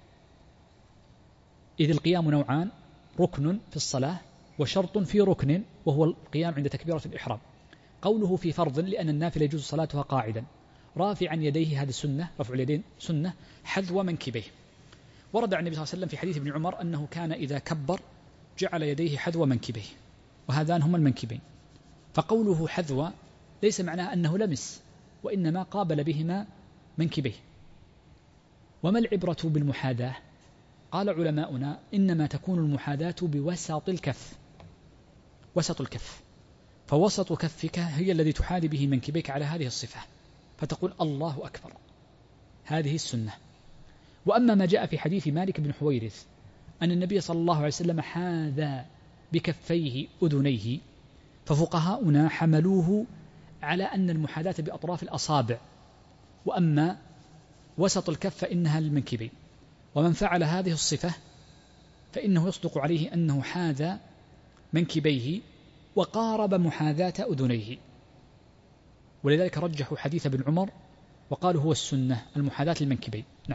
إذ القيام نوعان، ركن في الصلاة وشرط في ركن وهو القيام عند تكبيرة الإحرام. قوله في فرض لأن النافلة يجوز صلاتها قاعدا، رافعا يديه هذه السنة، رفع اليدين سنة، حذو منكبيه. ورد عن النبي صلى الله عليه وسلم في حديث ابن عمر أنه كان إذا كبر جعل يديه حذو منكبيه، وهذان هما المنكبين. فقوله حذو ليس معناه أنه لمس، وإنما قابل بهما منكبيه. وما العبرة بالمحاذاة؟ قال علماؤنا إنما تكون المحاذاة بوسط الكف، وسط الكف، فوسط كفك هي الذي تحاذي به منكبيك على هذه الصفة، فتقول الله أكبر، هذه السنة. وأما ما جاء في حديث مالك بن حويرث أن النبي صلى الله عليه وسلم حاذى بكفيه أذنيه، ففقهاؤنا حملوه على أن المحاذاة بأطراف الأصابع، وأما وسط الكف فإنها للمنكبين. ومن فعل هذه الصفة فإنه يصدق عليه أنه حاذى منكبيه وقارب محاذاة أذنيه، ولذلك رجحوا حديث ابن عمر وقالوا هو السنة المحاذاة للمنكبين. نعم.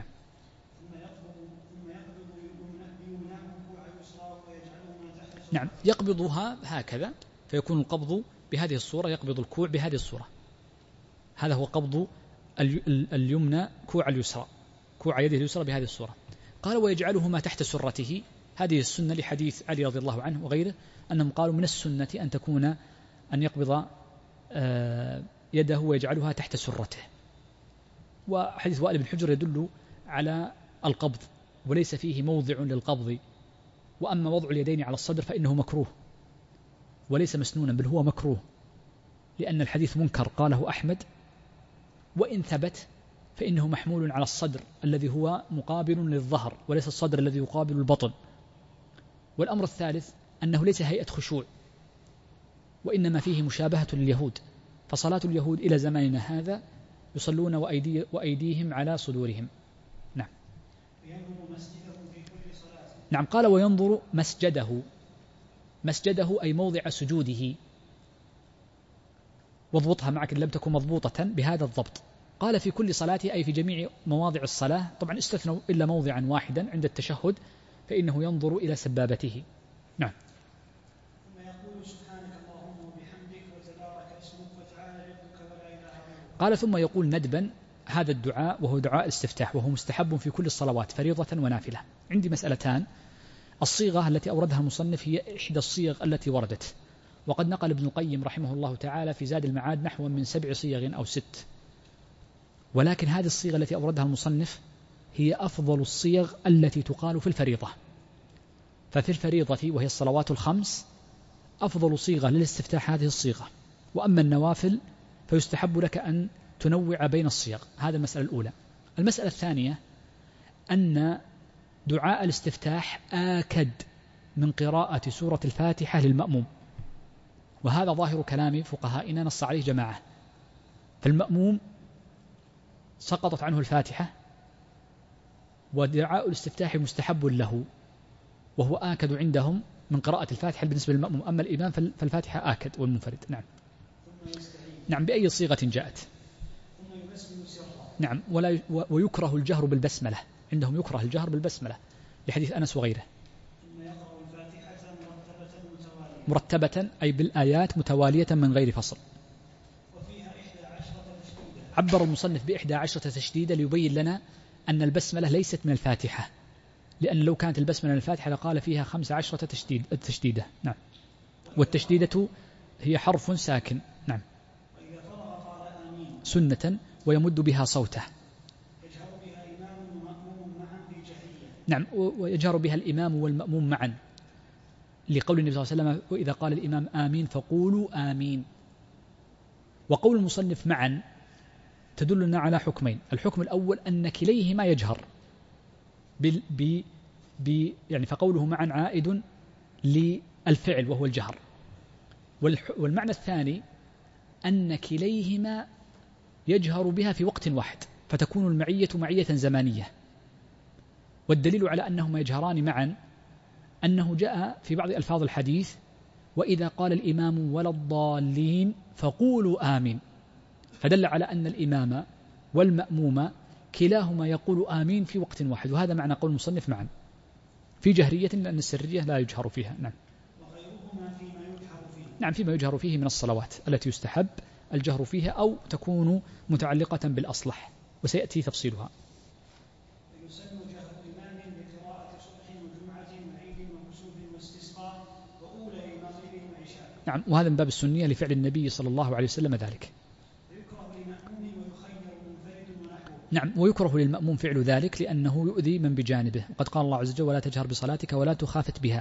نعم، يقبضها هكذا فيكون القبض بهذه الصورة، يقبض الكوع بهذه الصورة، هذا هو قبض اليمنى كوع اليسرى، كوع يده اليسرى بهذه الصورة. قال ويجعلهما تحت سرته، هذه السنة لحديث علي رضي الله عنه وغيره أنهم قالوا من السنة أن تكون أن يقبض يده ويجعلها تحت سرته. وحديث وائل بن حجر يدل على القبض وليس فيه موضع للقبض. وأما وضع اليدين على الصدر فإنه مكروه وليس مسنونا، بل هو مكروه لأن الحديث منكر قاله أحمد، وإن ثبت فإنه محمول على الصدر الذي هو مقابل للظهر وليس الصدر الذي يقابل البطن. والأمر الثالث أنه ليس هيئة خشوع، وإنما فيه مشابهة لليهود، فصلاة اليهود إلى زماننا هذا يصلون وأيدي وأيديهم على صدورهم. نعم. نعم. قال وينظر مسجده، مسجده أي موضع سجوده، واضبطها معك إن لم تكن مضبوطة بهذا الضبط. قال في كل صلاة أي في جميع مواضع الصلاة، طبعا استثنوا إلا موضعا واحدا عند التشهد فإنه ينظر إلى سبابته. نعم. ثم يقول سبحانك اللهم وبحمدك وتبارك اسمك وتعالى جدك ولا إله غيرك. قال ثم يقول ندبا هذا الدعاء وهو دعاء الاستفتاح، وهو مستحب في كل الصلوات فريضة ونافلة. عندي مسألتان. الصيغة التي أوردها المصنف هي إحدى الصيغ التي وردت، وقد نقل ابن القيم رحمه الله تعالى في زاد المعاد نحو من سبع صيغ أو ست، ولكن هذه الصيغة التي أوردها المصنف هي أفضل الصيغ التي تقال في الفريضة. ففي الفريضة وهي الصلوات الخمس أفضل صيغة للاستفتاح هذه الصيغة، وأما النوافل فيستحب لك أن تنوع بين الصيغ. هذا المسألة الأولى. المسألة الثانية أن دعاء الاستفتاح آكد من قراءة سورة الفاتحة للمأموم، وهذا ظاهر كلام فقهائنا نص عليه جماعة. فالمأموم سقطت عنه الفاتحة، ودعاء الاستفتاح مستحب له، وهو آكد عندهم من قراءة الفاتحة بالنسبة للمأموم. أما الإمام فالفاتحة آكد والمنفرد. نعم نعم بأي صيغة جاءت. نعم ولا ويكره الجهر بالبسملة، عندهم يكره الجهر بالبسملة لحديث أنس وغيره. مرتبة أي بالآيات متوالية من غير فصل. عبر المصنف بإحدى عشرة تشديدة ليبين لنا أن البسملة ليست من الفاتحة، لأن لو كانت البسملة من الفاتحة لقال فيها خمس عشرة تشديد التشديدة. نعم والتشديدة هي حرف ساكن. نعم سنة ويمد بها صوته. نعم ويجهر بها الإمام والمأموم معا، لقول النبي صلى الله عليه وسلم وإذا قال الإمام آمين فقولوا آمين. وقول المصنف معا تدلنا على حكمين. الحكم الأول أن كليهما يجهر ب ب ب يعني فقوله معا عائد للفعل وهو الجهر. والمعنى الثاني أن كليهما يجهر بها في وقت واحد، فتكون المعية معية زمانية. والدليل على أنهما يجهران معا أنه جاء في بعض ألفاظ الحديث وإذا قال الإمام ولا الضالين فقولوا آمين، فدل على أن الإمام والمأموم كلاهما يقول آمين في وقت واحد، وهذا معنى قول المصنف معا في جهرية، لأن السرية لا يجهر فيها. نعم وغيرهما فيما يجهر فيه. نعم فيما يجهر فيه من الصلوات التي يستحب الجهر فيها أو تكون متعلقة بالأصلح، وسيأتي تفصيلها. ويسن جهر إمام بقراءة صبح وجمعة وعيد وكسوف واستسقاء وأولى مغرب وعشاء. نعم وهذا من باب السنية لفعل النبي صلى الله عليه وسلم ذلك. ويكره للمأموم ويخير منفرد ونحوه. نعم ويكره للمأموم فعل ذلك لأنه يؤذي من بجانبه، وقد قال الله عز وجل ولا تجهر بصلاتك ولا تخافت بها.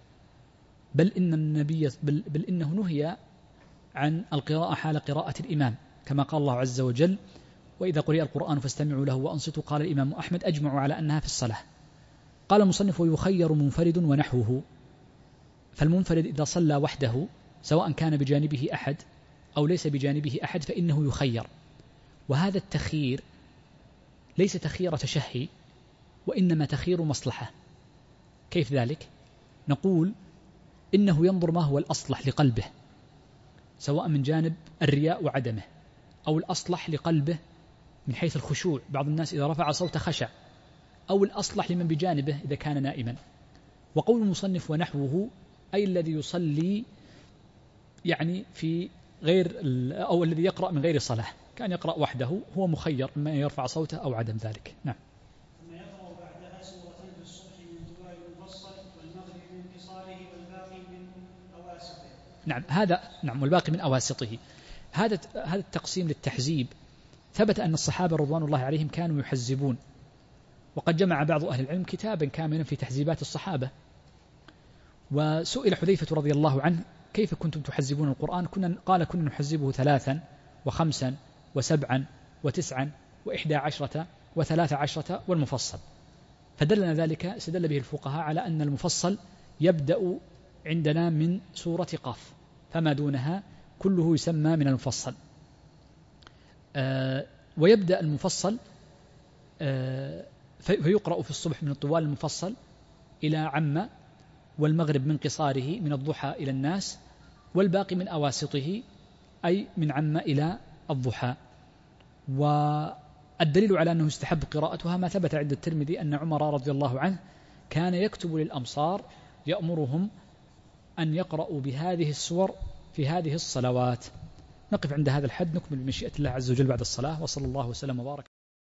بل إن النبي بل, بل إنه نهي عن القراءة حال قراءة الإمام، كما قال الله عز وجل وإذا قرئ القرآن فاستمعوا له وأنصتوا. قال الإمام أحمد أجمعوا على أنها في الصلاة. قال المصنف ويخير منفرد ونحوه. فالمنفرد إذا صلى وحده سواء كان بجانبه أحد أو ليس بجانبه أحد فإنه يخير، وهذا التخيير ليس تخيير تشهي وإنما تخيير مصلحة. كيف ذلك؟ نقول إنه ينظر ما هو الأصلح لقلبه، سواء من جانب الرياء وعدمه أو الأصلح لقلبه من حيث الخشوع، بعض الناس إذا رفع صوت خشع، أو الأصلح لمن بجانبه إذا كان نائما. وقول المصنف ونحوه أي الذي يصلي يعني في غير أو الذي يقرأ من غير صلاة، كان يقرأ وحده هو مخير إما أن يرفع صوته أو عدم ذلك. نعم ثم يقرأ بعدها سورة في الصبح من طوال المفصل والمغرب من قصاره والباقي من أواسطه. نعم هذا نعم والباقي من أواسطه. هذا هذا التقسيم للتحزيب ثبت أن الصحابة رضوان الله عليهم كانوا يحزبون، وقد جمع بعض أهل العلم كتابا كاملا في تحزيبات الصحابة. وسئل حذيفة رضي الله عنه كيف كنتم تحزبون القرآن؟ كنا قال كنا نحزبه ثلاثا وخمسا وسبعا وتسعا وإحدى عشرة وثلاث عشرة والمفصل. فدلنا ذلك استدل به الفقهاء على أن المفصل يبدأ عندنا من سورة قاف فما دونها كله يسمى من المفصل. آه ويبدأ المفصل آه فيقرأ في الصبح من الطوال المفصل إلى عم، والمغرب من قصاره من الضحى إلى الناس، والباقي من أواسطه أي من عم إلى الضحى. والدليل على أنه يستحب قراءتها ما ثبت عند الترمذي أن عمر رضي الله عنه كان يكتب للأمصار يأمرهم أن يقرأوا بهذه السور في هذه الصلوات. نقف عند هذا الحد، نكمل بمشيئة الله عز وجل بعد الصلاة. وصلى الله وسلم وبارك.